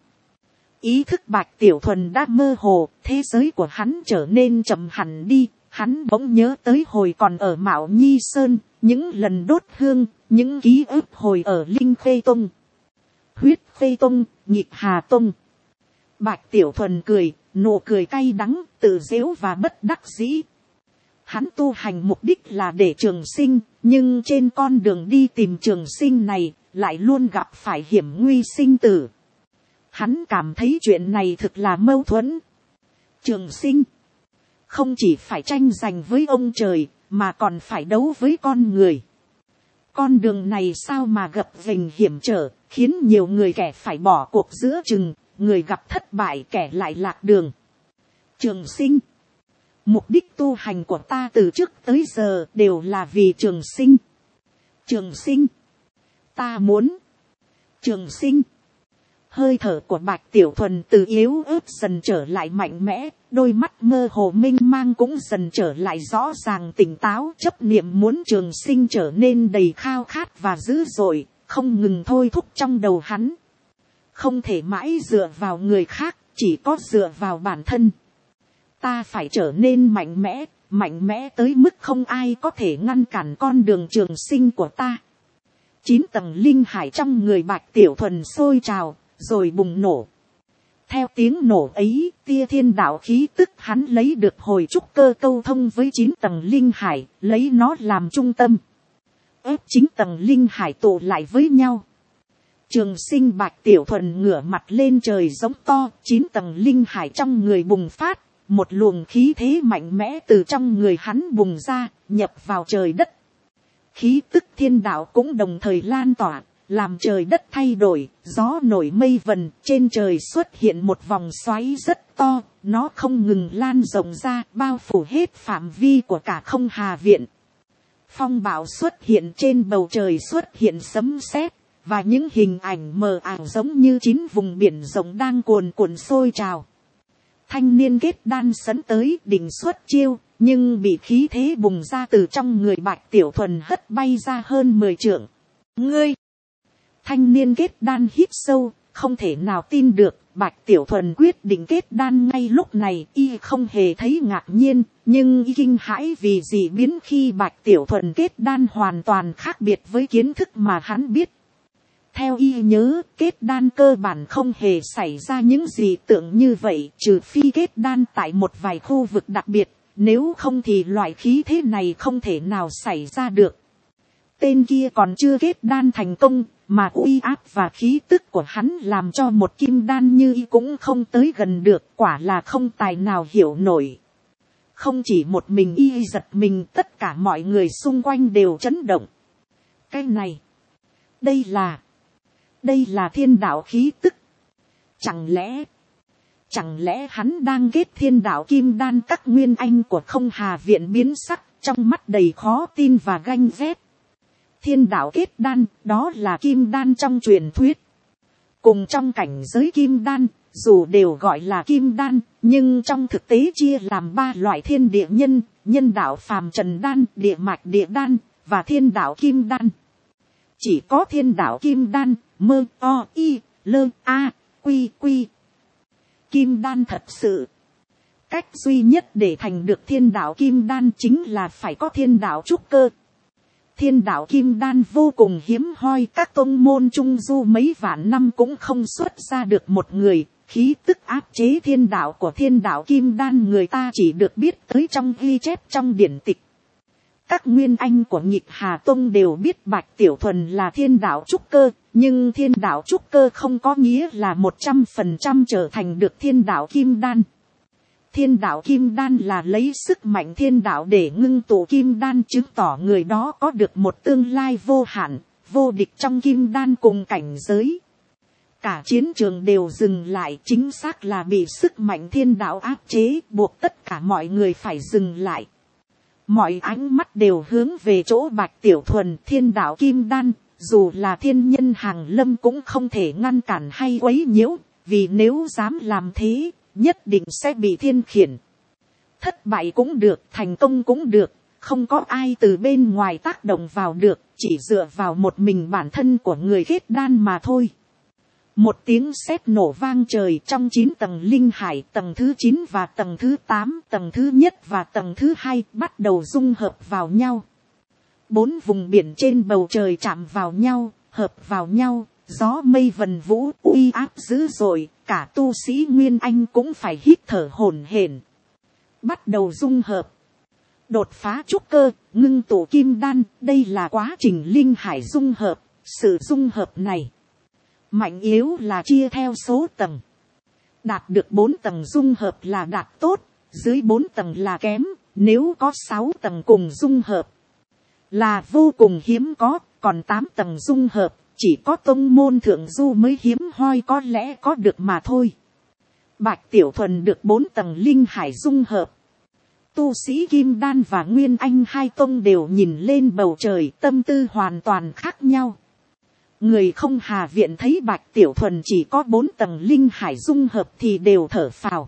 Ý thức Bạch Tiểu Thuần đã mơ hồ, thế giới của hắn trở nên chậm hẳn đi. Hắn bỗng nhớ tới hồi còn ở Mạo Nhi Sơn, những lần đốt hương, những ký ức hồi ở Linh Khê Tông, Huyết Khê Tông, Nhịp Hà Tông. Bạch Tiểu Thuần cười, nụ cười cay đắng, tự giễu và bất đắc dĩ. Hắn tu hành mục đích là để trường sinh, nhưng trên con đường đi tìm trường sinh này, lại luôn gặp phải hiểm nguy sinh tử. Hắn cảm thấy chuyện này thực là mâu thuẫn. Trường sinh, không chỉ phải tranh giành với ông trời, mà còn phải đấu với con người. Con đường này sao mà gập ghềnh hiểm trở, khiến nhiều người kẻ phải bỏ cuộc giữa chừng, người gặp thất bại kẻ lại lạc đường. Trường sinh, mục đích tu hành của ta từ trước tới giờ đều là vì trường sinh. Trường sinh, ta muốn. Trường sinh, Hơi thở của Bạch Tiểu Thuần từ yếu ớt dần trở lại mạnh mẽ, đôi mắt mơ hồ mênh mang cũng dần trở lại rõ ràng tỉnh táo, chấp niệm muốn trường sinh trở nên đầy khao khát và dữ dội, không ngừng thôi thúc trong đầu hắn. Không thể mãi dựa vào người khác, chỉ có dựa vào bản thân. Ta phải trở nên mạnh mẽ tới mức không ai có thể ngăn cản con đường trường sinh của ta. 9 tầng linh hải trong người Bạch Tiểu Thuần sôi trào, rồi bùng nổ. Theo tiếng nổ ấy, tia thiên đạo khí tức hắn lấy được hồi trúc cơ câu thông với 9 tầng linh hải, lấy nó làm trung tâm. Ép 9 tầng linh hải tụ lại với nhau. Trường sinh Bạch Tiểu Thuần ngửa mặt lên trời giống to, 9 tầng linh hải trong người bùng phát, một luồng khí thế mạnh mẽ từ trong người hắn bùng ra, nhập vào trời đất. Khí tức thiên đạo cũng đồng thời lan tỏa, làm trời đất thay đổi, gió nổi mây vần, trên trời xuất hiện một vòng xoáy rất to, nó không ngừng lan rộng ra, bao phủ hết phạm vi của cả không hà viện. Phong bão xuất hiện trên bầu trời, xuất hiện sấm sét, và những hình ảnh mờ ảo giống như 9 vùng biển rộng đang cuồn cuộn sôi trào. Thanh niên kết đan sấn tới đỉnh xuất chiêu, nhưng bị khí thế bùng ra từ trong người Bạch Tiểu Thuần hất bay ra hơn 10 trượng. Ngươi! Thanh niên kết đan hít sâu, không thể nào tin được, Bạch Tiểu Thuần quyết định kết đan ngay lúc này, y không hề thấy ngạc nhiên, nhưng y kinh hãi vì dị biến khi Bạch Tiểu Thuần kết đan hoàn toàn khác biệt với kiến thức mà hắn biết. Theo y nhớ, kết đan cơ bản không hề xảy ra những dị tượng như vậy, trừ phi kết đan tại một vài khu vực đặc biệt, nếu không thì loại khí thế này không thể nào xảy ra được. Tên kia còn chưa kết đan thành công, mà uy áp và khí tức của hắn làm cho một kim đan như y cũng không tới gần được, quả là không tài nào hiểu nổi. Không chỉ một mình y giật mình, tất cả mọi người xung quanh đều chấn động. Cái này, đây là thiên đạo khí tức. Chẳng lẽ hắn đang kết thiên đạo kim đan? Các nguyên anh của không hà viện biến sắc, trong mắt đầy khó tin và ganh ghét. Thiên đạo kết đan, đó là kim đan trong truyền thuyết. Cùng trong cảnh giới kim đan, dù đều gọi là kim đan, nhưng trong thực tế chia làm 3 loại: thiên địa nhân, nhân đạo phàm trần đan, địa mạch địa đan, và thiên đạo kim đan. Chỉ có thiên đạo kim đan, mơ o y, lơ a, quy quy. Kim đan thật sự. Cách duy nhất để thành được thiên đạo kim đan chính là phải có thiên đạo trúc cơ. Thiên đạo kim đan vô cùng hiếm hoi, các tông môn trung du mấy vạn năm cũng không xuất ra được một người. Khí tức áp chế thiên đạo của thiên đạo kim đan người ta chỉ được biết tới trong ghi chép trong điển tịch. Các nguyên anh của Nhịp Hà Tông đều biết Bạch Tiểu Thuần là thiên đạo trúc cơ, nhưng thiên đạo trúc cơ không có nghĩa là 100% trở thành được thiên đạo kim đan. Thiên đạo kim đan là lấy sức mạnh thiên đạo để ngưng tụ kim đan, chứng tỏ người đó có được một tương lai vô hạn, vô địch trong kim đan cùng cảnh giới. Cả chiến trường đều dừng lại, chính xác là bị sức mạnh thiên đạo áp chế, buộc tất cả mọi người phải dừng lại. Mọi ánh mắt đều hướng về chỗ Bạch Tiểu Thuần, thiên đạo kim đan, dù là thiên nhân hàng lâm cũng không thể ngăn cản hay quấy nhiễu, vì nếu dám làm thế, nhất định sẽ bị thiên khiển. Thất bại cũng được, thành công cũng được, không có ai từ bên ngoài tác động vào được, chỉ dựa vào một mình bản thân của người kết đan mà thôi. Một tiếng sét nổ vang trời, trong 9 tầng linh hải, tầng thứ 9 và tầng thứ 8, tầng thứ nhất và tầng thứ 2 bắt đầu dung hợp vào nhau. 4 vùng biển trên bầu trời chạm vào nhau, hợp vào nhau, gió mây vần vũ, uy áp dữ dội, cả tu sĩ Nguyên Anh cũng phải hít thở hổn hển. Bắt đầu dung hợp. Đột phá trúc cơ, ngưng tụ kim đan, đây là quá trình linh hải dung hợp. Sự dung hợp này mạnh yếu là chia theo số tầng. Đạt được 4 tầng dung hợp là đạt tốt, dưới 4 tầng là kém, nếu có 6 tầng cùng dung hợp là vô cùng hiếm có, còn 8 tầng dung hợp chỉ có tông môn thượng du mới hiếm hoi có lẽ có được mà thôi. Bạch Tiểu Thuần được 4 tầng linh hải dung hợp. Tu sĩ Kim Đan và Nguyên Anh hai tông đều nhìn lên bầu trời, tâm tư hoàn toàn khác nhau. Người không Hà viện thấy Bạch Tiểu Thuần chỉ có 4 tầng linh hải dung hợp thì đều thở phào.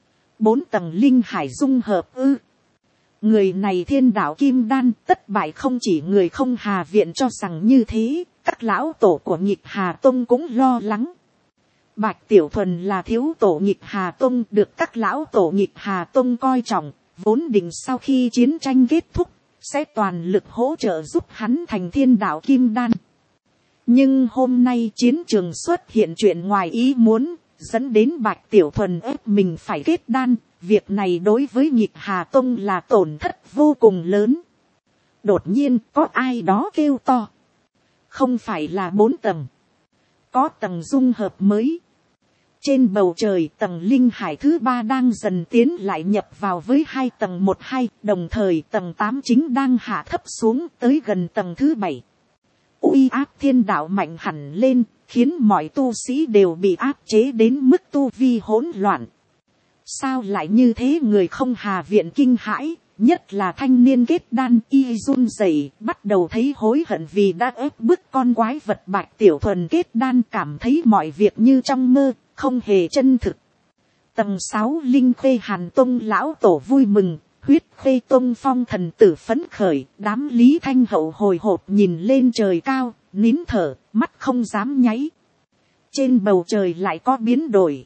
4 tầng linh hải dung hợp ư? Người này thiên đạo kim đan, tất bại không chỉ người không Hà viện cho rằng như thế, các lão tổ của Nhịp Hà Tông cũng lo lắng. Bạch Tiểu Thuần là thiếu tổ Nhịp Hà Tông, được các lão tổ Nhịp Hà Tông coi trọng, vốn định sau khi chiến tranh kết thúc, sẽ toàn lực hỗ trợ giúp hắn thành thiên đạo kim đan. Nhưng hôm nay chiến trường xuất hiện chuyện ngoài ý muốn, dẫn đến Bạch Tiểu Thuần ép mình phải kết đan. Việc này đối với Nhịp Hà Tông là tổn thất vô cùng lớn. Đột nhiên có ai đó kêu to. Không phải là 4 tầng. Có tầng dung hợp mới. Trên bầu trời tầng linh hải thứ 3 đang dần tiến lại nhập vào với 2 tầng 1-2. Đồng thời tầng 8 chính đang hạ thấp xuống tới gần tầng thứ 7. Uy áp thiên đạo mạnh hẳn lên, khiến mọi tu sĩ đều bị áp chế đến mức tu vi hỗn loạn. Sao lại như thế? Người không Hà viện kinh hãi, nhất là thanh niên kết đan y run rẩy, bắt đầu thấy hối hận vì đã ép bức con quái vật Bạch Tiểu Thuần kết đan, cảm thấy mọi việc như trong mơ, không hề chân thực. Tầng 6 Linh Khê Hàn Tông lão tổ vui mừng, Huyết Khê Tông phong thần tử phấn khởi, đám Lý Thanh Hậu hồi hộp nhìn lên trời cao, nín thở, mắt không dám nháy. Trên bầu trời lại có biến đổi.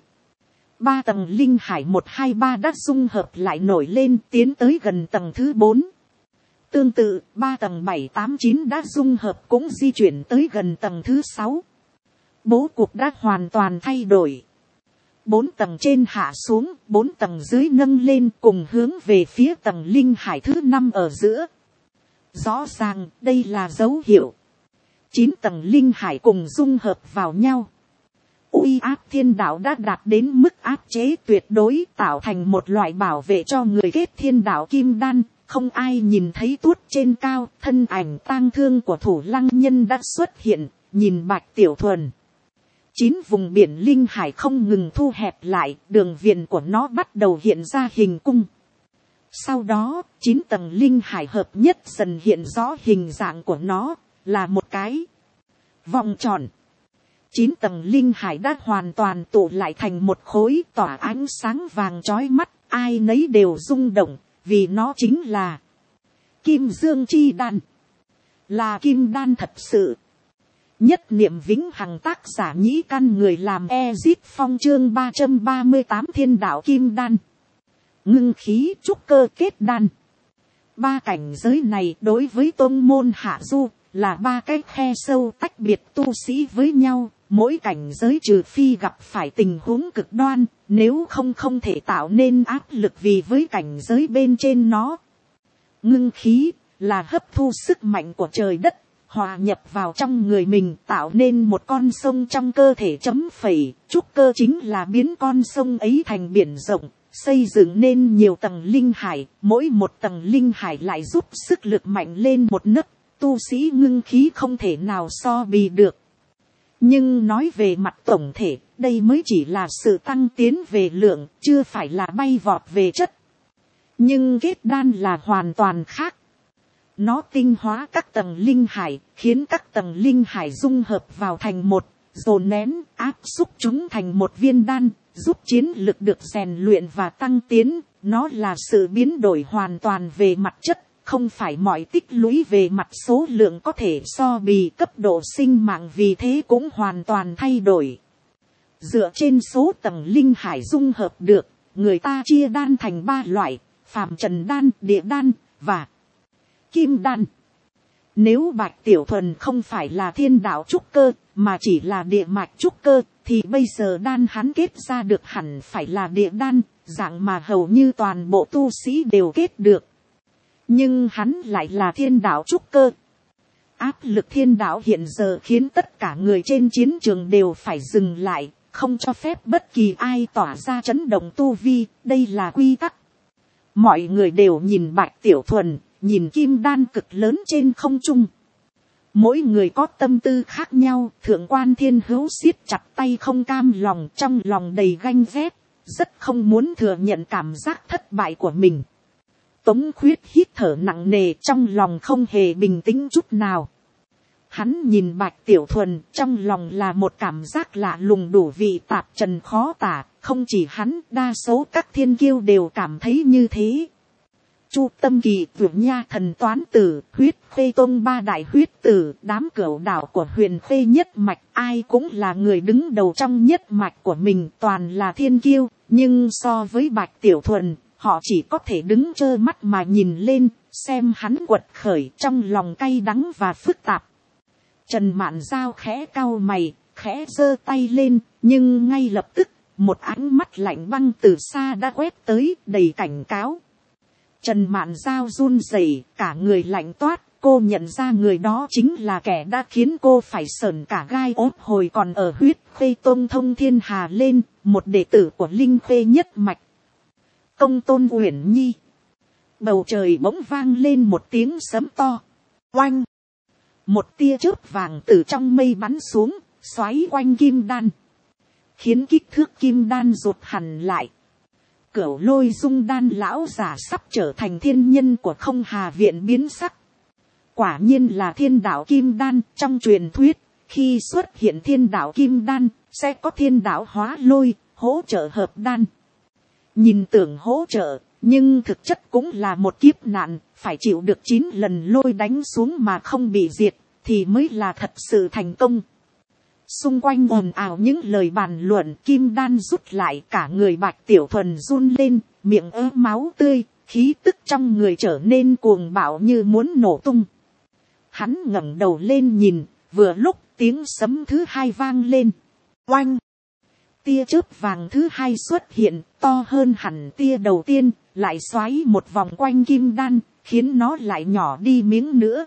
3 tầng linh hải 1, 2, 3 đã dung hợp lại nổi lên, tiến tới gần tầng thứ 4. Tương tự, 3 tầng 7, 8, 9 đã dung hợp cũng di chuyển tới gần tầng thứ 6. Bố cục đã hoàn toàn thay đổi. 4 tầng trên hạ xuống, 4 tầng dưới nâng lên cùng hướng về phía tầng linh hải thứ 5 ở giữa. Rõ ràng, đây là dấu hiệu. 9 tầng linh hải cùng dung hợp vào nhau. Uy áp thiên đạo đã đạt đến mức áp chế tuyệt đối, tạo thành một loại bảo vệ cho người kết thiên đạo kim đan. Không ai nhìn thấy tuốt trên cao, thân ảnh tang thương của Thủ Lăng Nhân đã xuất hiện, nhìn Bạch Tiểu Thuần. 9 vùng biển linh hải không ngừng thu hẹp lại, đường viền của nó bắt đầu hiện ra hình cung. Sau đó, 9 tầng linh hải hợp nhất dần hiện rõ hình dạng của nó, là một cái vòng tròn. 9 tầng linh hải đã hoàn toàn tụ lại thành một khối, tỏa ánh sáng vàng chói mắt, ai nấy đều rung động, vì nó chính là Kim Dương Chi Đan, là kim đan thật sự. Nhất niệm vĩnh hằng, tác giả Nhĩ Căn, người làm Ezip Phong, chương 338 thiên đạo kim đan. Ngưng khí trúc cơ kết đan. 3 cảnh giới này đối với tôn môn hạ du là 3 cái khe sâu tách biệt tu sĩ với nhau. Mỗi cảnh giới trừ phi gặp phải tình huống cực đoan, nếu không không thể tạo nên áp lực vì với cảnh giới bên trên nó. Ngưng khí là hấp thu sức mạnh của trời đất, hòa nhập vào trong người mình, tạo nên một con sông trong cơ thể chấm phẩy. Trúc cơ chính là biến con sông ấy thành biển rộng, xây dựng nên nhiều tầng linh hải, mỗi một tầng linh hải lại giúp sức lực mạnh lên một nấc. Tu sĩ ngưng khí không thể nào so bì được. Nhưng nói về mặt tổng thể, đây mới chỉ là sự tăng tiến về lượng, chưa phải là bay vọt về chất. Nhưng kết đan là hoàn toàn khác. Nó tinh hóa các tầng linh hải, khiến các tầng linh hải dung hợp vào thành một, dồn nén, áp xúc chúng thành một viên đan, giúp chiến lực được rèn luyện và tăng tiến. Nó là sự biến đổi hoàn toàn về mặt chất. Không phải mọi tích lũy về mặt số lượng có thể so bì, cấp độ sinh mạng vì thế cũng hoàn toàn thay đổi. Dựa trên số tầng linh hải dung hợp được, người ta chia đan thành 3 loại, phàm trần đan, địa đan, và kim đan. Nếu Bạch Tiểu Thuần không phải là thiên đạo trúc cơ, mà chỉ là địa mạch trúc cơ, thì bây giờ đan hắn kết ra được hẳn phải là địa đan, dạng mà hầu như toàn bộ tu sĩ đều kết được. Nhưng hắn lại là thiên đạo trúc cơ. Áp lực thiên đạo hiện giờ khiến tất cả người trên chiến trường đều phải dừng lại, không cho phép bất kỳ ai tỏa ra chấn động tu vi, đây là quy tắc. Mọi người đều nhìn Bạch Tiểu Thuần, nhìn kim đan cực lớn trên không trung. Mỗi người có tâm tư khác nhau, Thượng Quan Thiên Hữu siết chặt tay không cam lòng, trong lòng đầy ganh ghét, rất không muốn thừa nhận cảm giác thất bại của mình. Tống Khuyết hít thở nặng nề, trong lòng không hề bình tĩnh chút nào. Hắn nhìn Bạch Tiểu Thuần, trong lòng là một cảm giác lạ lùng đủ vị tạp trần khó tả, không chỉ hắn, đa số các thiên kiêu đều cảm thấy như thế. Chu Tâm Kỳ, Vượng Nha Thần Toán Tử, Huyết Khê Tông ba đại huyết tử, đám cửu đảo của Huyền Khê nhất mạch, ai cũng là người đứng đầu trong nhất mạch của mình, toàn là thiên kiêu, nhưng so với Bạch Tiểu Thuần, họ chỉ có thể đứng trơ mắt mà nhìn lên, xem hắn quật khởi, trong lòng cay đắng và phức tạp. Trần Mạn Giao khẽ cau mày, khẽ giơ tay lên, nhưng ngay lập tức, một ánh mắt lạnh băng từ xa đã quét tới, đầy cảnh cáo. Trần Mạn Giao run rẩy, cả người lạnh toát, cô nhận ra người đó chính là kẻ đã khiến cô phải sởn cả gai ốt hồi còn ở Huyết Khê Tông Thông Thiên Hà lên, một đệ tử của Linh Khê nhất mạch. Công Tôn Uyển Nhi. Bầu trời bỗng vang lên một tiếng sấm to. Oanh! Một tia chớp vàng từ trong mây bắn xuống, xoáy quanh kim đan, khiến kích thước kim đan rụt hẳn lại. Cửu Lôi Dung Đan lão giả sắp trở thành thiên nhân của Không Hà Viện biến sắc. Quả nhiên là thiên đạo kim đan. Trong truyền thuyết, khi xuất hiện thiên đạo kim đan, sẽ có thiên đạo hóa lôi, hỗ trợ hợp đan. Nhìn tưởng hỗ trợ, nhưng thực chất cũng là một kiếp nạn, phải chịu được 9 lần lôi đánh xuống mà không bị diệt, thì mới là thật sự thành công. Xung quanh ồn ào những lời bàn luận, kim đan rút lại, cả người Bạch Tiểu Thuần run lên, miệng ớ máu tươi, khí tức trong người trở nên cuồng bạo như muốn nổ tung. Hắn ngẩng đầu lên nhìn, vừa lúc tiếng sấm thứ hai vang lên. Oanh! Tia chớp vàng thứ hai xuất hiện, to hơn hẳn tia đầu tiên, lại xoáy một vòng quanh kim đan, khiến nó lại nhỏ đi miếng nữa.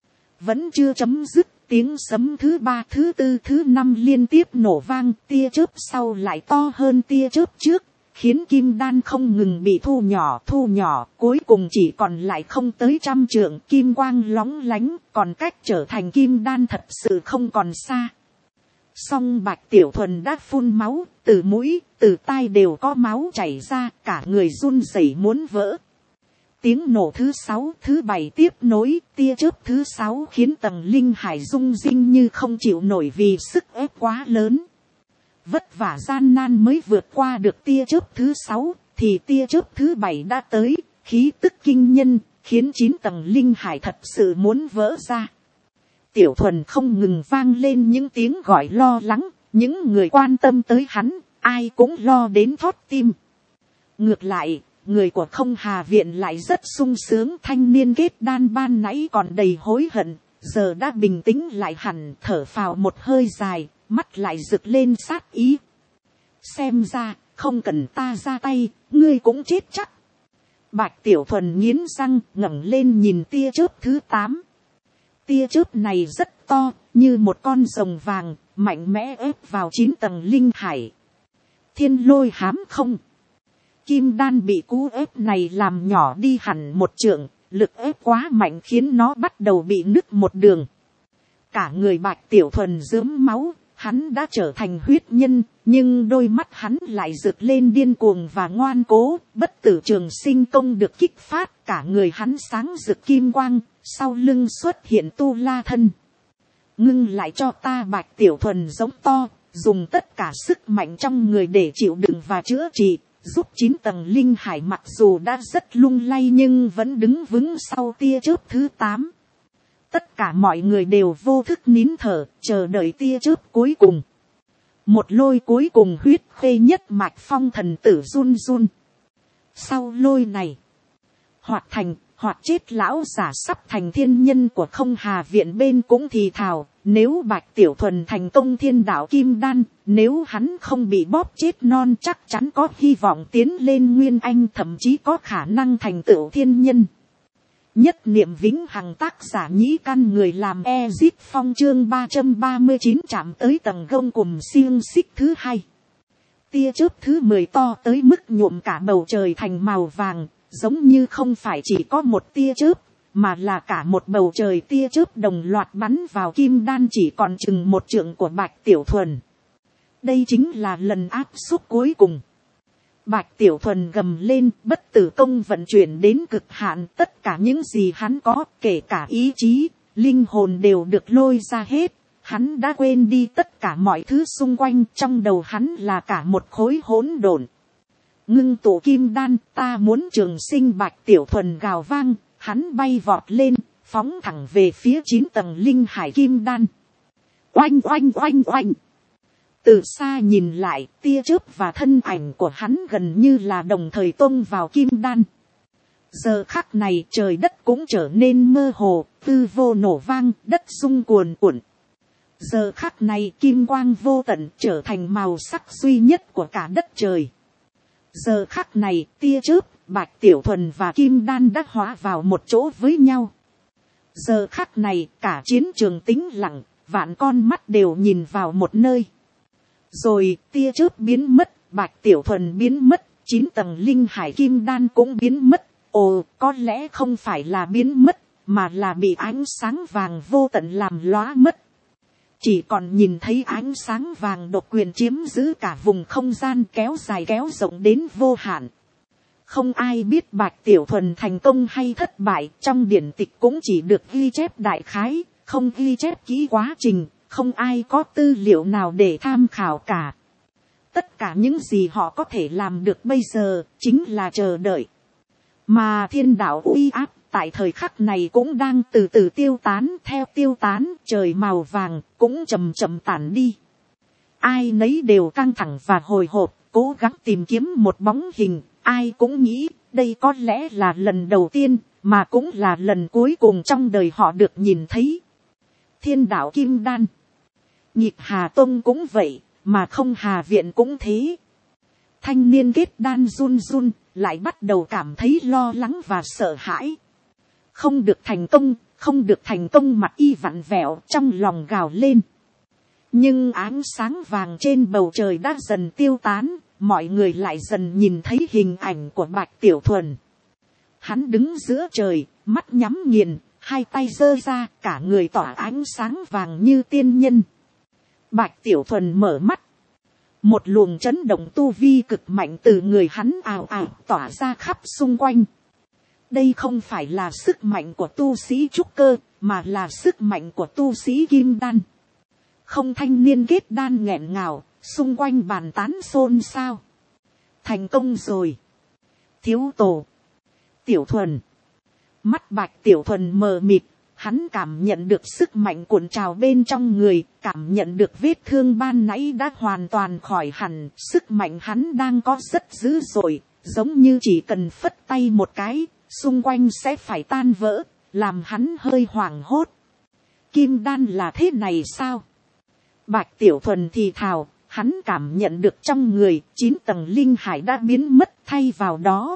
Vẫn chưa chấm dứt, tiếng sấm thứ ba, thứ tư, thứ năm liên tiếp nổ vang, tia chớp sau lại to hơn tia chớp trước, khiến kim đan không ngừng bị thu nhỏ, cuối cùng chỉ còn lại không tới 100 trượng, kim quang lóng lánh, còn cách trở thành kim đan thật sự không còn xa. Song Bạch Tiểu Thuần đã phun máu, từ mũi, từ tai đều có máu chảy ra, cả người run rẩy muốn vỡ. Tiếng nổ thứ 6, thứ 7 tiếp nối, tia chớp thứ 6 khiến tầng linh hải rung rinh như không chịu nổi vì sức ép quá lớn. Vất vả gian nan mới vượt qua được tia chớp thứ 6, thì tia chớp thứ 7 đã tới, khí tức kinh nhân, khiến 9 tầng linh hải thật sự muốn vỡ ra. Tiểu Thuần không ngừng vang lên những tiếng gọi lo lắng, những người quan tâm tới hắn, ai cũng lo đến thót tim. Ngược lại, người của Không Hà Viện lại rất sung sướng, thanh niên kết đan ban nãy còn đầy hối hận, giờ đã bình tĩnh lại hẳn, thở phào một hơi dài, mắt lại rực lên sát ý. Xem ra, không cần ta ra tay, ngươi cũng chết chắc. Bạch Tiểu Thuần nghiến răng, ngẩng lên nhìn tia chớp thứ 8. Tia chớp này rất to, như một con rồng vàng, mạnh mẽ ép vào 9 tầng linh hải. Thiên Lôi Hám Không. Kim đan bị cú ép này làm nhỏ đi hẳn 1 trượng, lực ép quá mạnh khiến nó bắt đầu bị nứt một đường. Cả người Bạch Tiểu Thuần rớm máu, hắn đã trở thành huyết nhân, nhưng đôi mắt hắn lại rực lên điên cuồng và ngoan cố, bất tử trường sinh công được kích phát, cả người hắn sáng rực kim quang, sau lưng xuất hiện tu la thân. Ngưng lại cho ta! Bạch Tiểu Thuần giống to, dùng tất cả sức mạnh trong người để chịu đựng và chữa trị, giúp 9 tầng linh hải mặc dù đã rất lung lay nhưng vẫn đứng vững sau tia chớp thứ 8. Tất cả mọi người đều vô thức nín thở, chờ đợi tia chớp cuối cùng. Một lôi cuối cùng Huyết Khê nhất mạch phong thần tử run run. Sau lôi này, hoặc thành, hoặc chết lão giả sắp thành thiên nhân của Không Hà Viện bên cũng thì thào, nếu Bạch Tiểu Thuần thành công thiên đạo kim đan, nếu hắn không bị bóp chết non chắc chắn có hy vọng tiến lên nguyên anh, thậm chí có khả năng thành tựu thiên nhân. Nhất niệm vĩnh hằng, tác giả Nhĩ Căn, người làm Ezip Phong, chương 339 chạm tới tầng gông cùm xiềng xích thứ 2. Tia chớp thứ 10 to tới mức nhuộm cả bầu trời thành màu vàng, giống như không phải chỉ có một tia chớp, mà là cả một bầu trời tia chớp đồng loạt bắn vào kim đan chỉ còn chừng 1 trượng của Bạch Tiểu Thuần. Đây chính là lần áp xúc cuối cùng. Bạch Tiểu Thuần gầm lên, bất tử công vận chuyển đến cực hạn, tất cả những gì hắn có, kể cả ý chí, linh hồn đều được lôi ra hết. Hắn đã quên đi tất cả mọi thứ xung quanh, trong đầu hắn là cả một khối hỗn độn. Ngưng tụ kim đan, ta muốn trường sinh. Bạch Tiểu Thuần gào vang, hắn bay vọt lên, phóng thẳng về phía 9 tầng linh hải kim đan. Oanh oanh oanh oanh. Từ xa nhìn lại, tia chớp và thân ảnh của hắn gần như là đồng thời tông vào kim đan. Giờ khắc này trời đất cũng trở nên mơ hồ, tư vô nổ vang, đất rung cuồn cuộn. Giờ khắc này kim quang vô tận trở thành màu sắc duy nhất của cả đất trời. Giờ khắc này tia chớp, Bạch Tiểu Thuần và kim đan đã hóa vào một chỗ với nhau. Giờ khắc này cả chiến trường tĩnh lặng, vạn con mắt đều nhìn vào một nơi. Rồi tia chớp biến mất, Bạch Tiểu Thuần biến mất, 9 tầng linh hải kim đan cũng biến mất. Ồ, có lẽ không phải là biến mất, mà là bị ánh sáng vàng vô tận làm lóa mất. Chỉ còn nhìn thấy ánh sáng vàng độc quyền chiếm giữ cả vùng không gian, kéo dài kéo rộng đến vô hạn. Không ai biết Bạch Tiểu Thuần thành công hay thất bại, trong điển tịch cũng chỉ được ghi chép đại khái, không ghi chép kỹ quá trình, không ai có tư liệu nào để tham khảo cả. Tất cả những gì họ có thể làm được bây giờ, chính là chờ đợi. Mà thiên đạo uy áp tại thời khắc này cũng đang từ từ tiêu tán, theo tiêu tán trời màu vàng cũng chậm chậm tản đi. Ai nấy đều căng thẳng và hồi hộp, cố gắng tìm kiếm một bóng hình. Ai cũng nghĩ đây có lẽ là lần đầu tiên, mà cũng là lần cuối cùng trong đời họ được nhìn thấy. Thiên đạo kim đan, Nhịp Hà Tông cũng vậy, mà Không Hà Viện cũng thế. Thanh niên kết đan run run, lại bắt đầu cảm thấy lo lắng và sợ hãi. Không được thành công, không được thành công, mặt y vặn vẹo, trong lòng gào lên. Nhưng ánh sáng vàng trên bầu trời đã dần tiêu tán, mọi người lại dần nhìn thấy hình ảnh của Bạch Tiểu Thuần. Hắn đứng giữa trời, mắt nhắm nghiền, hai tay giơ ra, cả người tỏa ánh sáng vàng như tiên nhân. Bạch Tiểu Thuần mở mắt. Một luồng chấn động tu vi cực mạnh từ người hắn ào ào tỏa ra khắp xung quanh. Đây không phải là sức mạnh của tu sĩ trúc cơ, mà là sức mạnh của tu sĩ kim đan. Không, thanh niên kết đan nghẹn ngào, xung quanh bàn tán xôn xao. Thành công rồi. Thiếu tổ. Tiểu Thuần. Mắt Bạch Tiểu Thuần mờ mịt, hắn cảm nhận được sức mạnh cuộn trào bên trong người, cảm nhận được vết thương ban nãy đã hoàn toàn khỏi hẳn. Sức mạnh hắn đang có rất dữ dội, giống như chỉ cần phất tay một cái, xung quanh sẽ phải tan vỡ, làm hắn hơi hoảng hốt. Kim đan là thế này sao? Bạch Tiểu Thuần thì thào, hắn cảm nhận được trong người 9 tầng linh hải đã biến mất, thay vào đó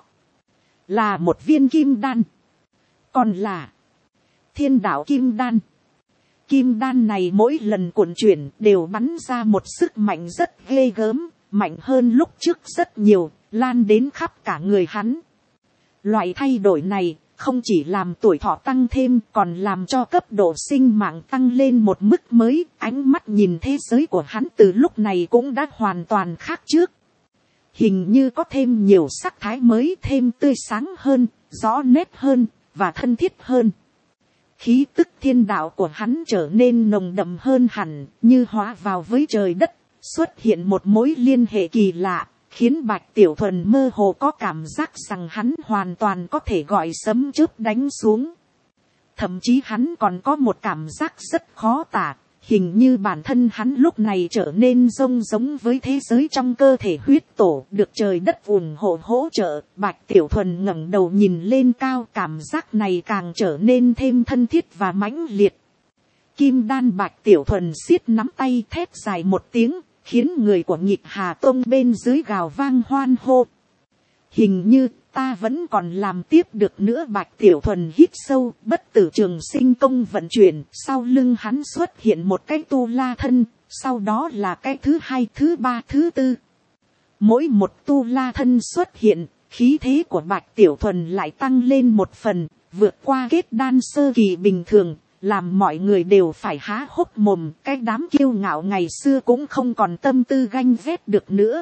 là một viên kim đan. Còn là thiên đạo kim đan. Kim đan này mỗi lần cuộn chuyển đều bắn ra một sức mạnh rất ghê gớm, mạnh hơn lúc trước rất nhiều, lan đến khắp cả người hắn. Loại thay đổi này không chỉ làm tuổi thọ tăng thêm, còn làm cho cấp độ sinh mạng tăng lên một mức mới. Ánh mắt nhìn thế giới của hắn từ lúc này cũng đã hoàn toàn khác trước. Hình như có thêm nhiều sắc thái mới, thêm tươi sáng hơn, rõ nét hơn, và thân thiết hơn. Khí tức thiên đạo của hắn trở nên nồng đậm hơn hẳn, như hóa vào với trời đất, xuất hiện một mối liên hệ kỳ lạ, khiến Bạch Tiểu Thuần mơ hồ có cảm giác rằng hắn hoàn toàn có thể gọi sấm chớp đánh xuống. Thậm chí hắn còn có một cảm giác rất khó tả, hình như bản thân hắn lúc này trở nên giống với thế giới trong cơ thể huyết tổ, được trời đất ủng hộ hỗ trợ. Bạch Tiểu Thuần ngẩng đầu nhìn lên cao, cảm giác này càng trở nên thêm thân thiết và mãnh liệt. Kim đan Bạch Tiểu Thuần siết nắm tay, thét dài một tiếng, khiến người của Nhịp Hà Tông bên dưới gào vang hoan hô. Hình như ta vẫn còn làm tiếp được nữa. Bạch Tiểu Thuần hít sâu, bất tử trường sinh công vận chuyển, sau lưng hắn xuất hiện một cái tu la thân, sau đó là cái thứ hai, thứ ba, thứ tư. Mỗi một tu la thân xuất hiện, khí thế của Bạch Tiểu Thuần lại tăng lên một phần, vượt qua kết đan sơ kỳ bình thường, làm mọi người đều phải há hốc mồm. Cái đám kiêu ngạo ngày xưa cũng không còn tâm tư ganh ghét được nữa.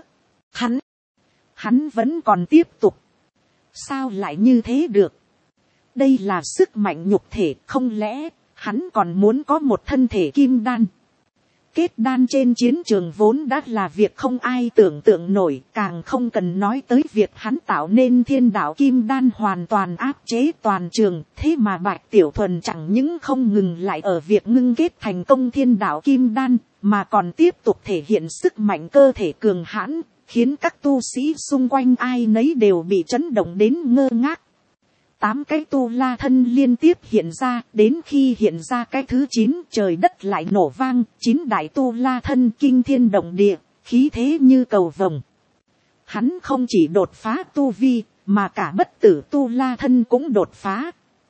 Hắn vẫn còn tiếp tục. Sao lại như thế được? Đây là sức mạnh nhục thể, không lẽ Hắn còn muốn có một thân thể kim đan. Kết đan trên chiến trường vốn đã là việc không ai tưởng tượng nổi, càng không cần nói tới việc hắn tạo nên thiên đạo kim đan hoàn toàn áp chế toàn trường. Thế mà Bạch Tiểu Thuần chẳng những không ngừng lại ở việc ngưng kết thành công thiên đạo kim đan, mà còn tiếp tục thể hiện sức mạnh cơ thể cường hãn, khiến các tu sĩ xung quanh ai nấy đều bị chấn động đến ngơ ngác. 8 cái tu la thân liên tiếp hiện ra, đến khi hiện ra cái thứ 9, trời đất lại nổ vang, 9 đại tu la thân kinh thiên động địa, khí thế như cầu vồng. Hắn không chỉ đột phá tu vi, mà cả bất tử tu la thân cũng đột phá.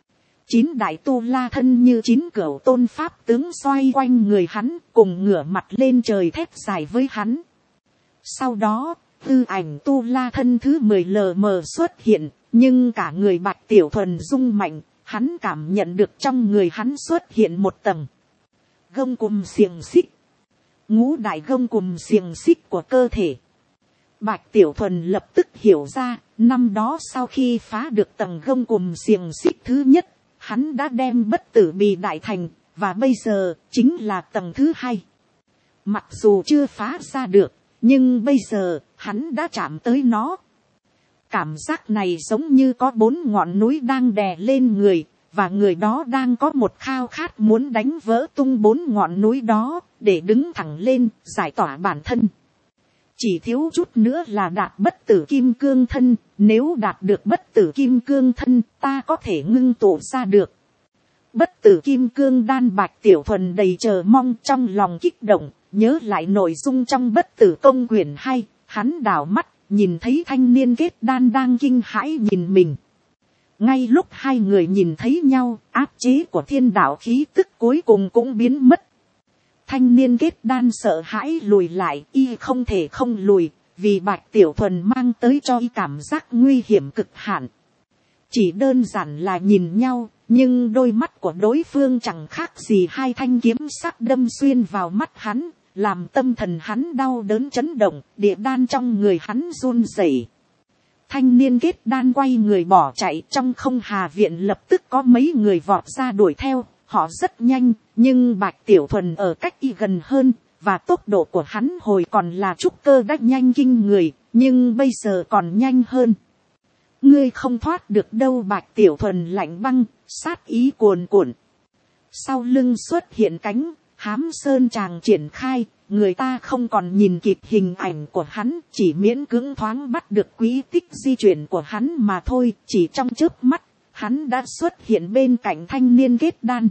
9 đại tu la thân như 9 cửu tôn pháp tướng xoay quanh người hắn, cùng ngửa mặt lên trời thét dài với hắn. Sau đó, tư ảnh tu la thân thứ 10 lờ mờ xuất hiện, nhưng cả người Bạch Tiểu Thuần rung mạnh, hắn cảm nhận được trong người hắn xuất hiện một tầng gông cùm xiềng xích, ngũ đại gông cùm xiềng xích của cơ thể. Bạch Tiểu Thuần lập tức hiểu ra, năm đó sau khi phá được tầng gông cùm xiềng xích thứ nhất, hắn đã đem bất tử bì đại thành, và bây giờ chính là tầng thứ 2. Mặc dù chưa phá ra được, nhưng bây giờ hắn đã chạm tới nó. Cảm giác này giống như có 4 ngọn núi đang đè lên người, và người đó đang có một khao khát muốn đánh vỡ tung 4 ngọn núi đó, để đứng thẳng lên, giải tỏa bản thân. Chỉ thiếu chút nữa là đạt bất tử kim cương thân, nếu đạt được bất tử kim cương thân, ta có thể ngưng tụ ra được bất tử kim cương đan. Bạch Tiểu Thuần đầy chờ mong, trong lòng kích động, nhớ lại nội dung trong bất tử công quyển 2, hắn đảo mắt, nhìn thấy thanh niên kết đan đang kinh hãi nhìn mình. Ngay lúc hai người nhìn thấy nhau, áp chế của thiên đạo khí tức cuối cùng cũng biến mất. Thanh niên kết đan sợ hãi lùi lại, y không thể không lùi, vì Bạch Tiểu Thuần mang tới cho y cảm giác nguy hiểm cực hạn. Chỉ đơn giản là nhìn nhau, nhưng đôi mắt của đối phương chẳng khác gì hai thanh kiếm sắc đâm xuyên vào mắt hắn, làm tâm thần hắn đau đớn chấn động, địa đan trong người hắn run rẩy. Thanh niên kết đan quay người bỏ chạy, trong không hà viện lập tức có mấy người vọt ra đuổi theo. Họ rất nhanh, nhưng Bạch Tiểu Thuần ở cách y gần hơn, và tốc độ của hắn hồi còn là trúc cơ đã nhanh kinh người, nhưng bây giờ còn nhanh hơn. Ngươi không thoát được đâu. Bạch Tiểu Thuần lạnh băng, sát ý cuồn cuộn. Sau lưng xuất hiện cánh, hám sơn tràng triển khai, người ta không còn nhìn kịp hình ảnh của hắn, chỉ miễn cưỡng thoáng bắt được quỹ tích di chuyển của hắn mà thôi. Chỉ trong chớp mắt, hắn đã xuất hiện bên cạnh thanh niên kết đan.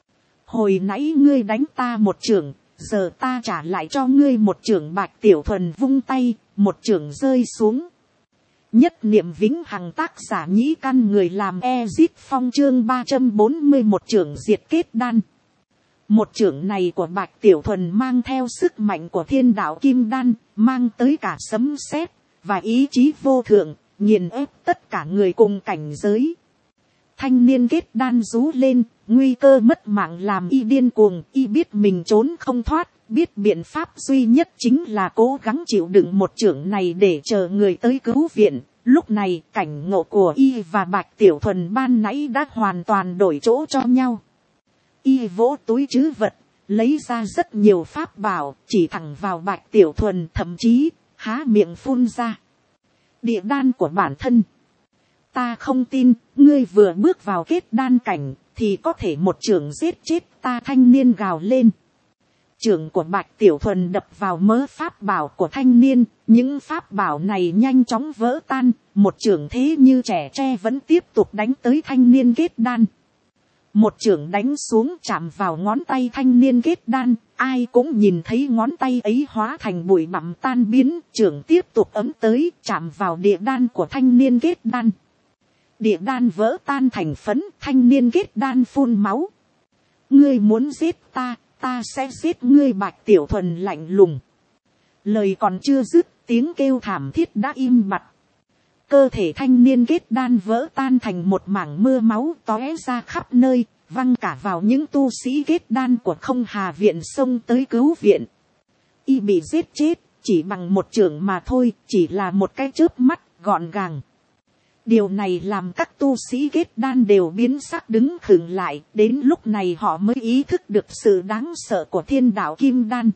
Hồi nãy ngươi đánh ta một chưởng, giờ ta trả lại cho ngươi một chưởng. Bạch Tiểu Thuần vung tay, một chưởng rơi xuống. Nhất niệm vĩnh hằng, tác giả Nhĩ Căn, người làm Ezip Phong, chương 341, chưởng diệt kết đan. Một chưởng này của Bạch Tiểu Thuần mang theo sức mạnh của thiên đạo kim đan, mang tới cả sấm sét và ý chí vô thượng, nghiền ép tất cả người cùng cảnh giới. Thanh niên kết đan rú lên, nguy cơ mất mạng làm y điên cuồng, y biết mình trốn không thoát, biết biện pháp duy nhất chính là cố gắng chịu đựng một chưởng này để chờ người tới cứu viện. Lúc này, cảnh ngộ của y và Bạch Tiểu Thuần ban nãy đã hoàn toàn đổi chỗ cho nhau. Y vỗ túi trữ vật, lấy ra rất nhiều pháp bảo, chỉ thẳng vào Bạch Tiểu Thuần, thậm chí há miệng phun ra địa đan của bản thân. Ta không tin, ngươi vừa bước vào kết đan cảnh, thì có thể một chưởng giết chết ta. Thanh niên gào lên. Chưởng của Bạch Tiểu Thuần đập vào mớ pháp bảo của thanh niên, những pháp bảo này nhanh chóng vỡ tan, một chưởng thế như trẻ tre vẫn tiếp tục đánh tới thanh niên kết đan. Một chưởng đánh xuống chạm vào ngón tay thanh niên kết đan, ai cũng nhìn thấy ngón tay ấy hóa thành bụi bặm tan biến. Chưởng tiếp tục ấm tới, chạm vào địa đan của thanh niên kết đan. Địa đan vỡ tan thành phấn, thanh niên kết đan phun máu. Ngươi muốn giết ta, ta sẽ giết ngươi. Bạch Tiểu Thuần lạnh lùng. Lời còn chưa dứt, tiếng kêu thảm thiết đã im bặt. Cơ thể thanh niên kết đan vỡ tan thành một mảng mưa máu tóe ra khắp nơi, văng cả vào những tu sĩ kết đan của không hà viện xông tới cứu viện. Y bị giết chết, chỉ bằng một chưởng mà thôi, chỉ là một cái chớp mắt, gọn gàng. Điều này làm các tu sĩ kết đan đều biến sắc đứng khựng lại, đến lúc này họ mới ý thức được sự đáng sợ của thiên đạo kim đan.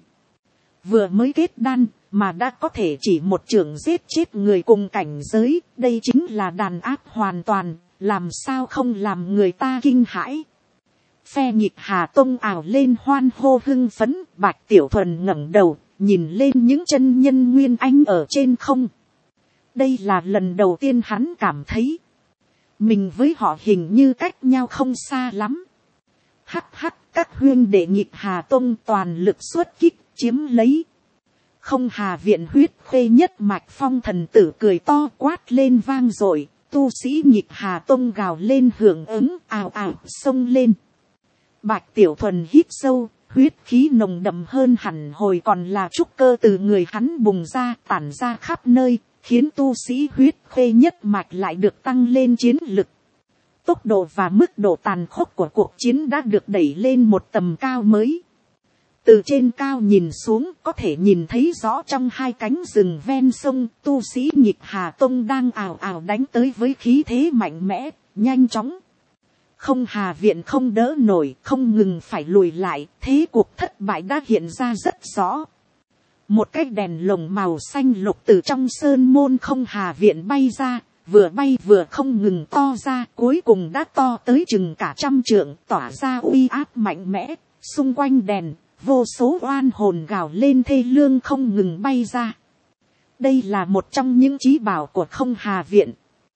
Vừa mới kết đan mà đã có thể chỉ một chưởng giết chết người cùng cảnh giới, đây chính là đàn áp hoàn toàn, làm sao không làm người ta kinh hãi. Phe Nhịp Hà Tông ảo lên hoan hô hưng phấn, Bạch Tiểu Thuần ngẩng đầu, nhìn lên những chân nhân nguyên anh ở trên không. Đây là lần đầu tiên hắn cảm thấy, mình với họ hình như cách nhau không xa lắm. Hắc hắc, các huyên đệ Nhịp Hà Tông toàn lực xuất kích, chiếm lấy. Không Hà viện huyết khuê nhất mạch phong thần tử cười to quát lên vang dội, tu sĩ Nhịp Hà Tông gào lên hưởng ứng, ào ào xông lên. Bạch Tiểu Thuần hít sâu, huyết khí nồng đậm hơn hẳn hồi còn là trúc cơ từ người hắn bùng ra, tản ra khắp nơi, khiến tu sĩ huyết khuê nhất mạch lại được tăng lên chiến lực. Tốc độ và mức độ tàn khốc của cuộc chiến đã được đẩy lên một tầm cao mới. Từ trên cao nhìn xuống có thể nhìn thấy rõ trong hai cánh rừng ven sông, tu sĩ Nhịp Hà Tông đang ào ào đánh tới với khí thế mạnh mẽ, nhanh chóng. Không Hà viện không đỡ nổi, không ngừng phải lùi lại, thế cuộc thất bại đã hiện ra rất rõ. Một cái đèn lồng màu xanh lục từ trong sơn môn Không Hà viện bay ra, vừa bay vừa không ngừng to ra, cuối cùng đã to tới chừng cả 100 trượng, tỏa ra uy áp mạnh mẽ. Xung quanh đèn, vô số oan hồn gào lên thê lương không ngừng bay ra. Đây là một trong những chí bảo của Không Hà viện.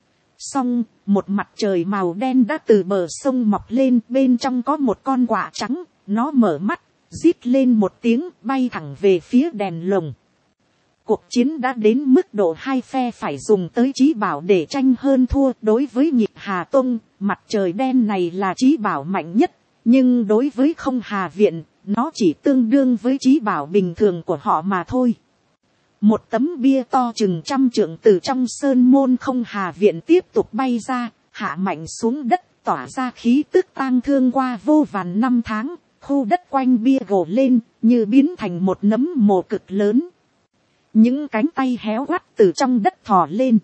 Song, một mặt trời màu đen đã từ bờ sông mọc lên, bên trong có một con quạ trắng, nó mở mắt, rít lên một tiếng, bay thẳng về phía đèn lồng. Cuộc chiến đã đến mức độ hai phe phải dùng tới chí bảo để tranh hơn thua. Đối với Nhịp Hà Tông, mặt trời đen này là chí bảo mạnh nhất, nhưng đối với Không Hà viện, nó chỉ tương đương với chí bảo bình thường của họ mà thôi. Một tấm bia to chừng 100 trượng từ trong sơn môn Không Hà viện tiếp tục bay ra, hạ mạnh xuống đất, tỏa ra khí tức tang thương qua vô vàn năm tháng. Khu đất quanh bia gồ lên, như biến thành một nấm mồ cực lớn. Những cánh tay héo quắt từ trong đất thò lên.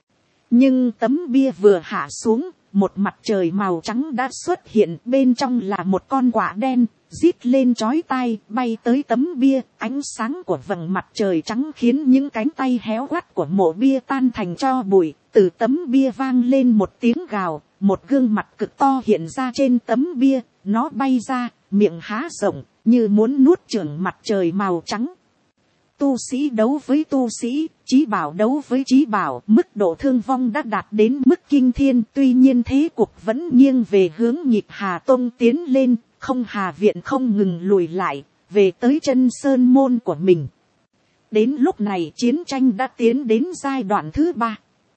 Nhưng tấm bia vừa hạ xuống, một mặt trời màu trắng đã xuất hiện, bên trong là một con quạ đen, rít lên chói tai, bay tới tấm bia. Ánh sáng của vầng mặt trời trắng khiến những cánh tay héo quắt của mộ bia tan thành tro bụi. Từ tấm bia vang lên một tiếng gào, một gương mặt cực to hiện ra trên tấm bia, nó bay ra, miệng há rộng, như muốn nuốt chửng mặt trời màu trắng. Tu sĩ đấu với tu sĩ, chí bảo đấu với chí bảo, mức độ thương vong đã đạt đến mức kinh thiên. Tuy nhiên thế cục vẫn nghiêng về hướng Nhịp Hà Tông tiến lên, Không Hà viện không ngừng lùi lại, về tới chân sơn môn của mình. Đến lúc này chiến tranh đã tiến đến giai đoạn thứ 3.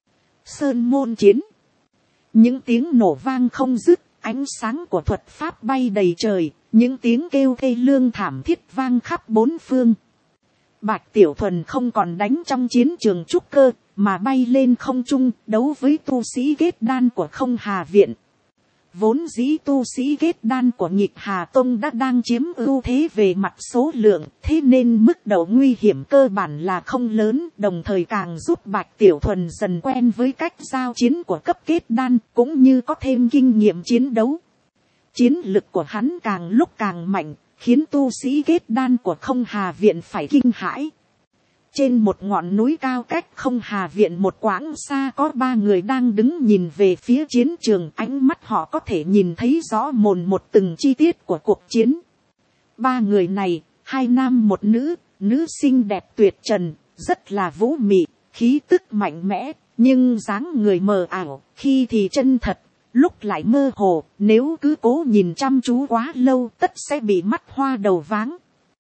Sơn môn chiến. Những tiếng nổ vang không dứt, ánh sáng của thuật pháp bay đầy trời, những tiếng kêu thê lương thảm thiết vang khắp bốn phương. Bạch Tiểu Thuần không còn đánh trong chiến trường trúc cơ, mà bay lên không trung, đấu với tu sĩ kết đan của Không Hà viện. Vốn dĩ tu sĩ kết đan của Nhịp Hà Tông đã đang chiếm ưu thế về mặt số lượng, thế nên mức độ nguy hiểm cơ bản là không lớn, đồng thời càng giúp Bạch Tiểu Thuần dần quen với cách giao chiến của cấp kết đan, cũng như có thêm kinh nghiệm chiến đấu. Chiến lực của hắn càng lúc càng mạnh, khiến tu sĩ kết đan của Không Hà viện phải kinh hãi. Trên một ngọn núi cao cách Không Hà viện một quãng xa có 3 người đang đứng nhìn về phía chiến trường, ánh mắt họ có thể nhìn thấy rõ mồn một từng chi tiết của cuộc chiến. 3 người này, 2 nam 1 nữ, nữ xinh đẹp tuyệt trần, rất là vũ mị, khí tức mạnh mẽ, nhưng dáng người mờ ảo, khi thì chân thật, lúc lại mơ hồ, nếu cứ cố nhìn chăm chú quá lâu tất sẽ bị mắt hoa đầu váng.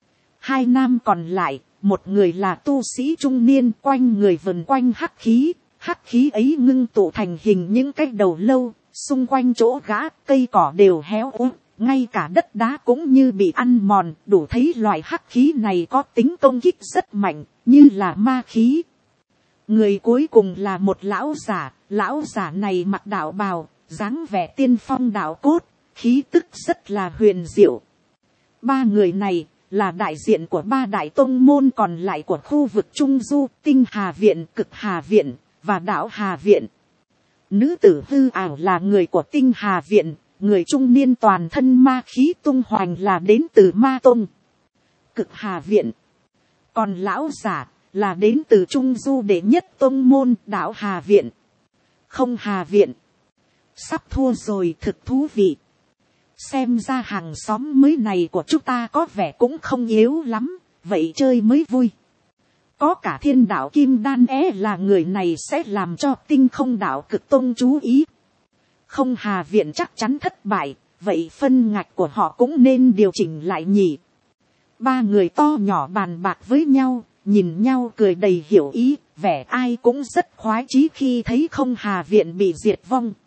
2 nam còn lại, một người là tu sĩ trung niên, quanh người vần quanh hắc khí ấy ngưng tụ thành hình những cái đầu lâu, xung quanh chỗ gã cây cỏ đều héo úa, ngay cả đất đá cũng như bị ăn mòn, đủ thấy loại hắc khí này có tính công kích rất mạnh, như là ma khí. Người cuối cùng là một lão giả này mặc đạo bào, dáng vẻ tiên phong đạo cốt, khí tức rất là huyền diệu. 3 người này là đại diện của 3 đại tông môn còn lại của khu vực Trung Du, Tinh Hà Viện, Cực Hà Viện và Đạo Hà Viện. Nữ tử hư ảo là người của tinh hà viện, người trung niên toàn thân ma khí tung hoành là đến từ ma tông. Cực hà viện. Còn lão giả là đến từ trung du đệ nhất tông môn đạo hà viện. Không hà viện. Sắp thua rồi, thực thú vị. Xem ra hàng xóm mới này của chúng ta có vẻ cũng không yếu lắm, vậy chơi mới vui. Có cả thiên đạo kim đan là người này sẽ làm cho tinh không đạo cực tông chú ý. Không hà viện chắc chắn thất bại, vậy phân ngạch của họ cũng nên điều chỉnh lại nhỉ. Ba người to nhỏ bàn bạc với nhau, nhìn nhau cười đầy hiểu ý, vẻ ai cũng rất khoái chí khi thấy không hà viện bị diệt vong.